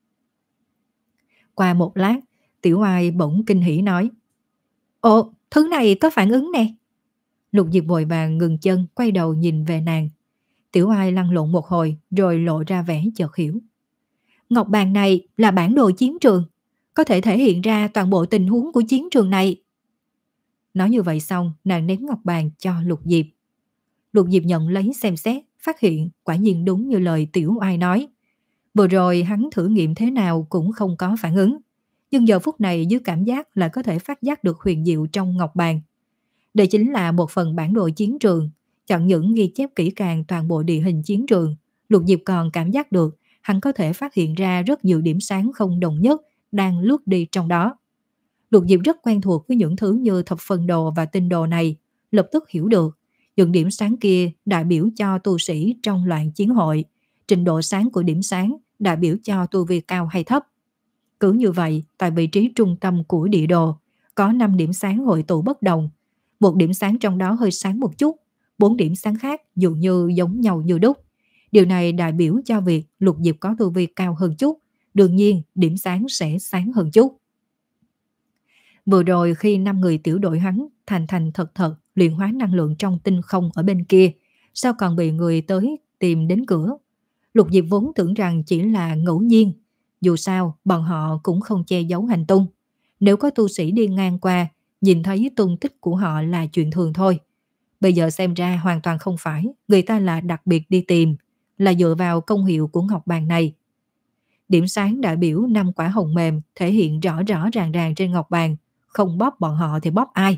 Qua một lát, Tiểu Oai bỗng kinh hỉ nói: Ồ, thứ này có phản ứng nè. Lục Diệp vội vàng ngừng chân, quay đầu nhìn về nàng. Tiểu Oai lăn lộn một hồi rồi lộ ra vẻ chợt hiểu. Ngọc bàn này là bản đồ chiến trường, có thể thể hiện ra toàn bộ tình huống của chiến trường này. Nói như vậy xong, nàng ném ngọc bàn cho Lục Diệp. Lục Diệp nhận lấy xem xét, phát hiện quả nhiên đúng như lời Tiểu Oai nói. Vừa rồi hắn thử nghiệm thế nào cũng không có phản ứng, nhưng giờ phút này dưới cảm giác lại có thể phát giác được huyền diệu trong ngọc bàn. Đây chính là một phần bản đồ chiến trường, chẳng những ghi chép kỹ càng toàn bộ địa hình chiến trường, Lục Diệp còn cảm giác được hắn có thể phát hiện ra rất nhiều điểm sáng không đồng nhất đang lướt đi trong đó. Lục Diệp rất quen thuộc với những thứ như thập phần đồ và tinh đồ này, lập tức hiểu được những điểm sáng kia đại biểu cho tu sĩ trong loạn chiến hội, trình độ sáng của điểm sáng đại biểu cho tu vi cao hay thấp. Cứ như vậy, tại vị trí trung tâm của địa đồ có năm điểm sáng hội tụ bất đồng, một điểm sáng trong đó hơi sáng một chút, bốn điểm sáng khác dường như giống nhau như đúc. Điều này đại biểu cho việc Lục Diệp có tu vi cao hơn chút, đương nhiên điểm sáng sẽ sáng hơn chút. Vừa rồi khi năm người tiểu đội hắn thành thành thật thật luyện hóa năng lượng trong tinh không ở bên kia, sao còn bị người tới tìm đến cửa? Lục Diệp vốn tưởng rằng chỉ là ngẫu nhiên, dù sao bọn họ cũng không che giấu hành tung. Nếu có tu sĩ đi ngang qua, nhìn thấy tung tích của họ là chuyện thường thôi. Bây giờ xem ra hoàn toàn không phải, người ta là đặc biệt đi tìm, là dựa vào công hiệu của ngọc bàn này. Điểm sáng đại biểu năm quả hồng mềm thể hiện rõ rõ ràng ràng trên ngọc bàn, không bóp bọn họ thì bóp ai?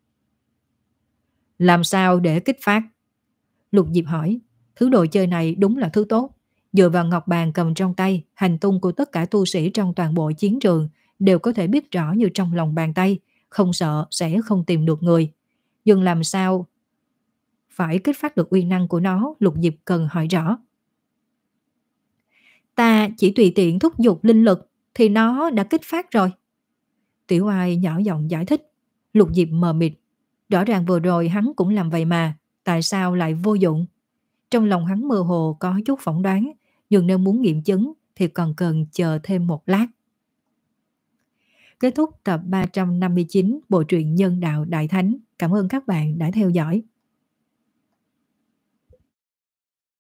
Làm sao để kích phát? Lục Diệp hỏi, thứ đồ chơi này đúng là thứ tốt. Dựa vào ngọc bàn cầm trong tay, hành tung của tất cả tu sĩ trong toàn bộ chiến trường đều có thể biết rõ như trong lòng bàn tay, không sợ sẽ không tìm được người. Nhưng làm sao phải kích phát được uy năng của nó, Lục Diệp cần hỏi rõ. Ta chỉ tùy tiện thúc giục linh lực thì nó đã kích phát rồi. Tiểu Oai nhỏ giọng giải thích. Lục Diệp mờ mịt. Rõ ràng vừa rồi hắn cũng làm vậy mà, tại sao lại vô dụng? Trong lòng hắn mơ hồ có chút phỏng đoán, nhưng nếu muốn nghiệm chứng thì còn cần chờ thêm một lát. Kết thúc tập ba trăm năm mươi chín bộ truyện Nhân đạo Đại Thánh. Cảm ơn các bạn đã theo dõi.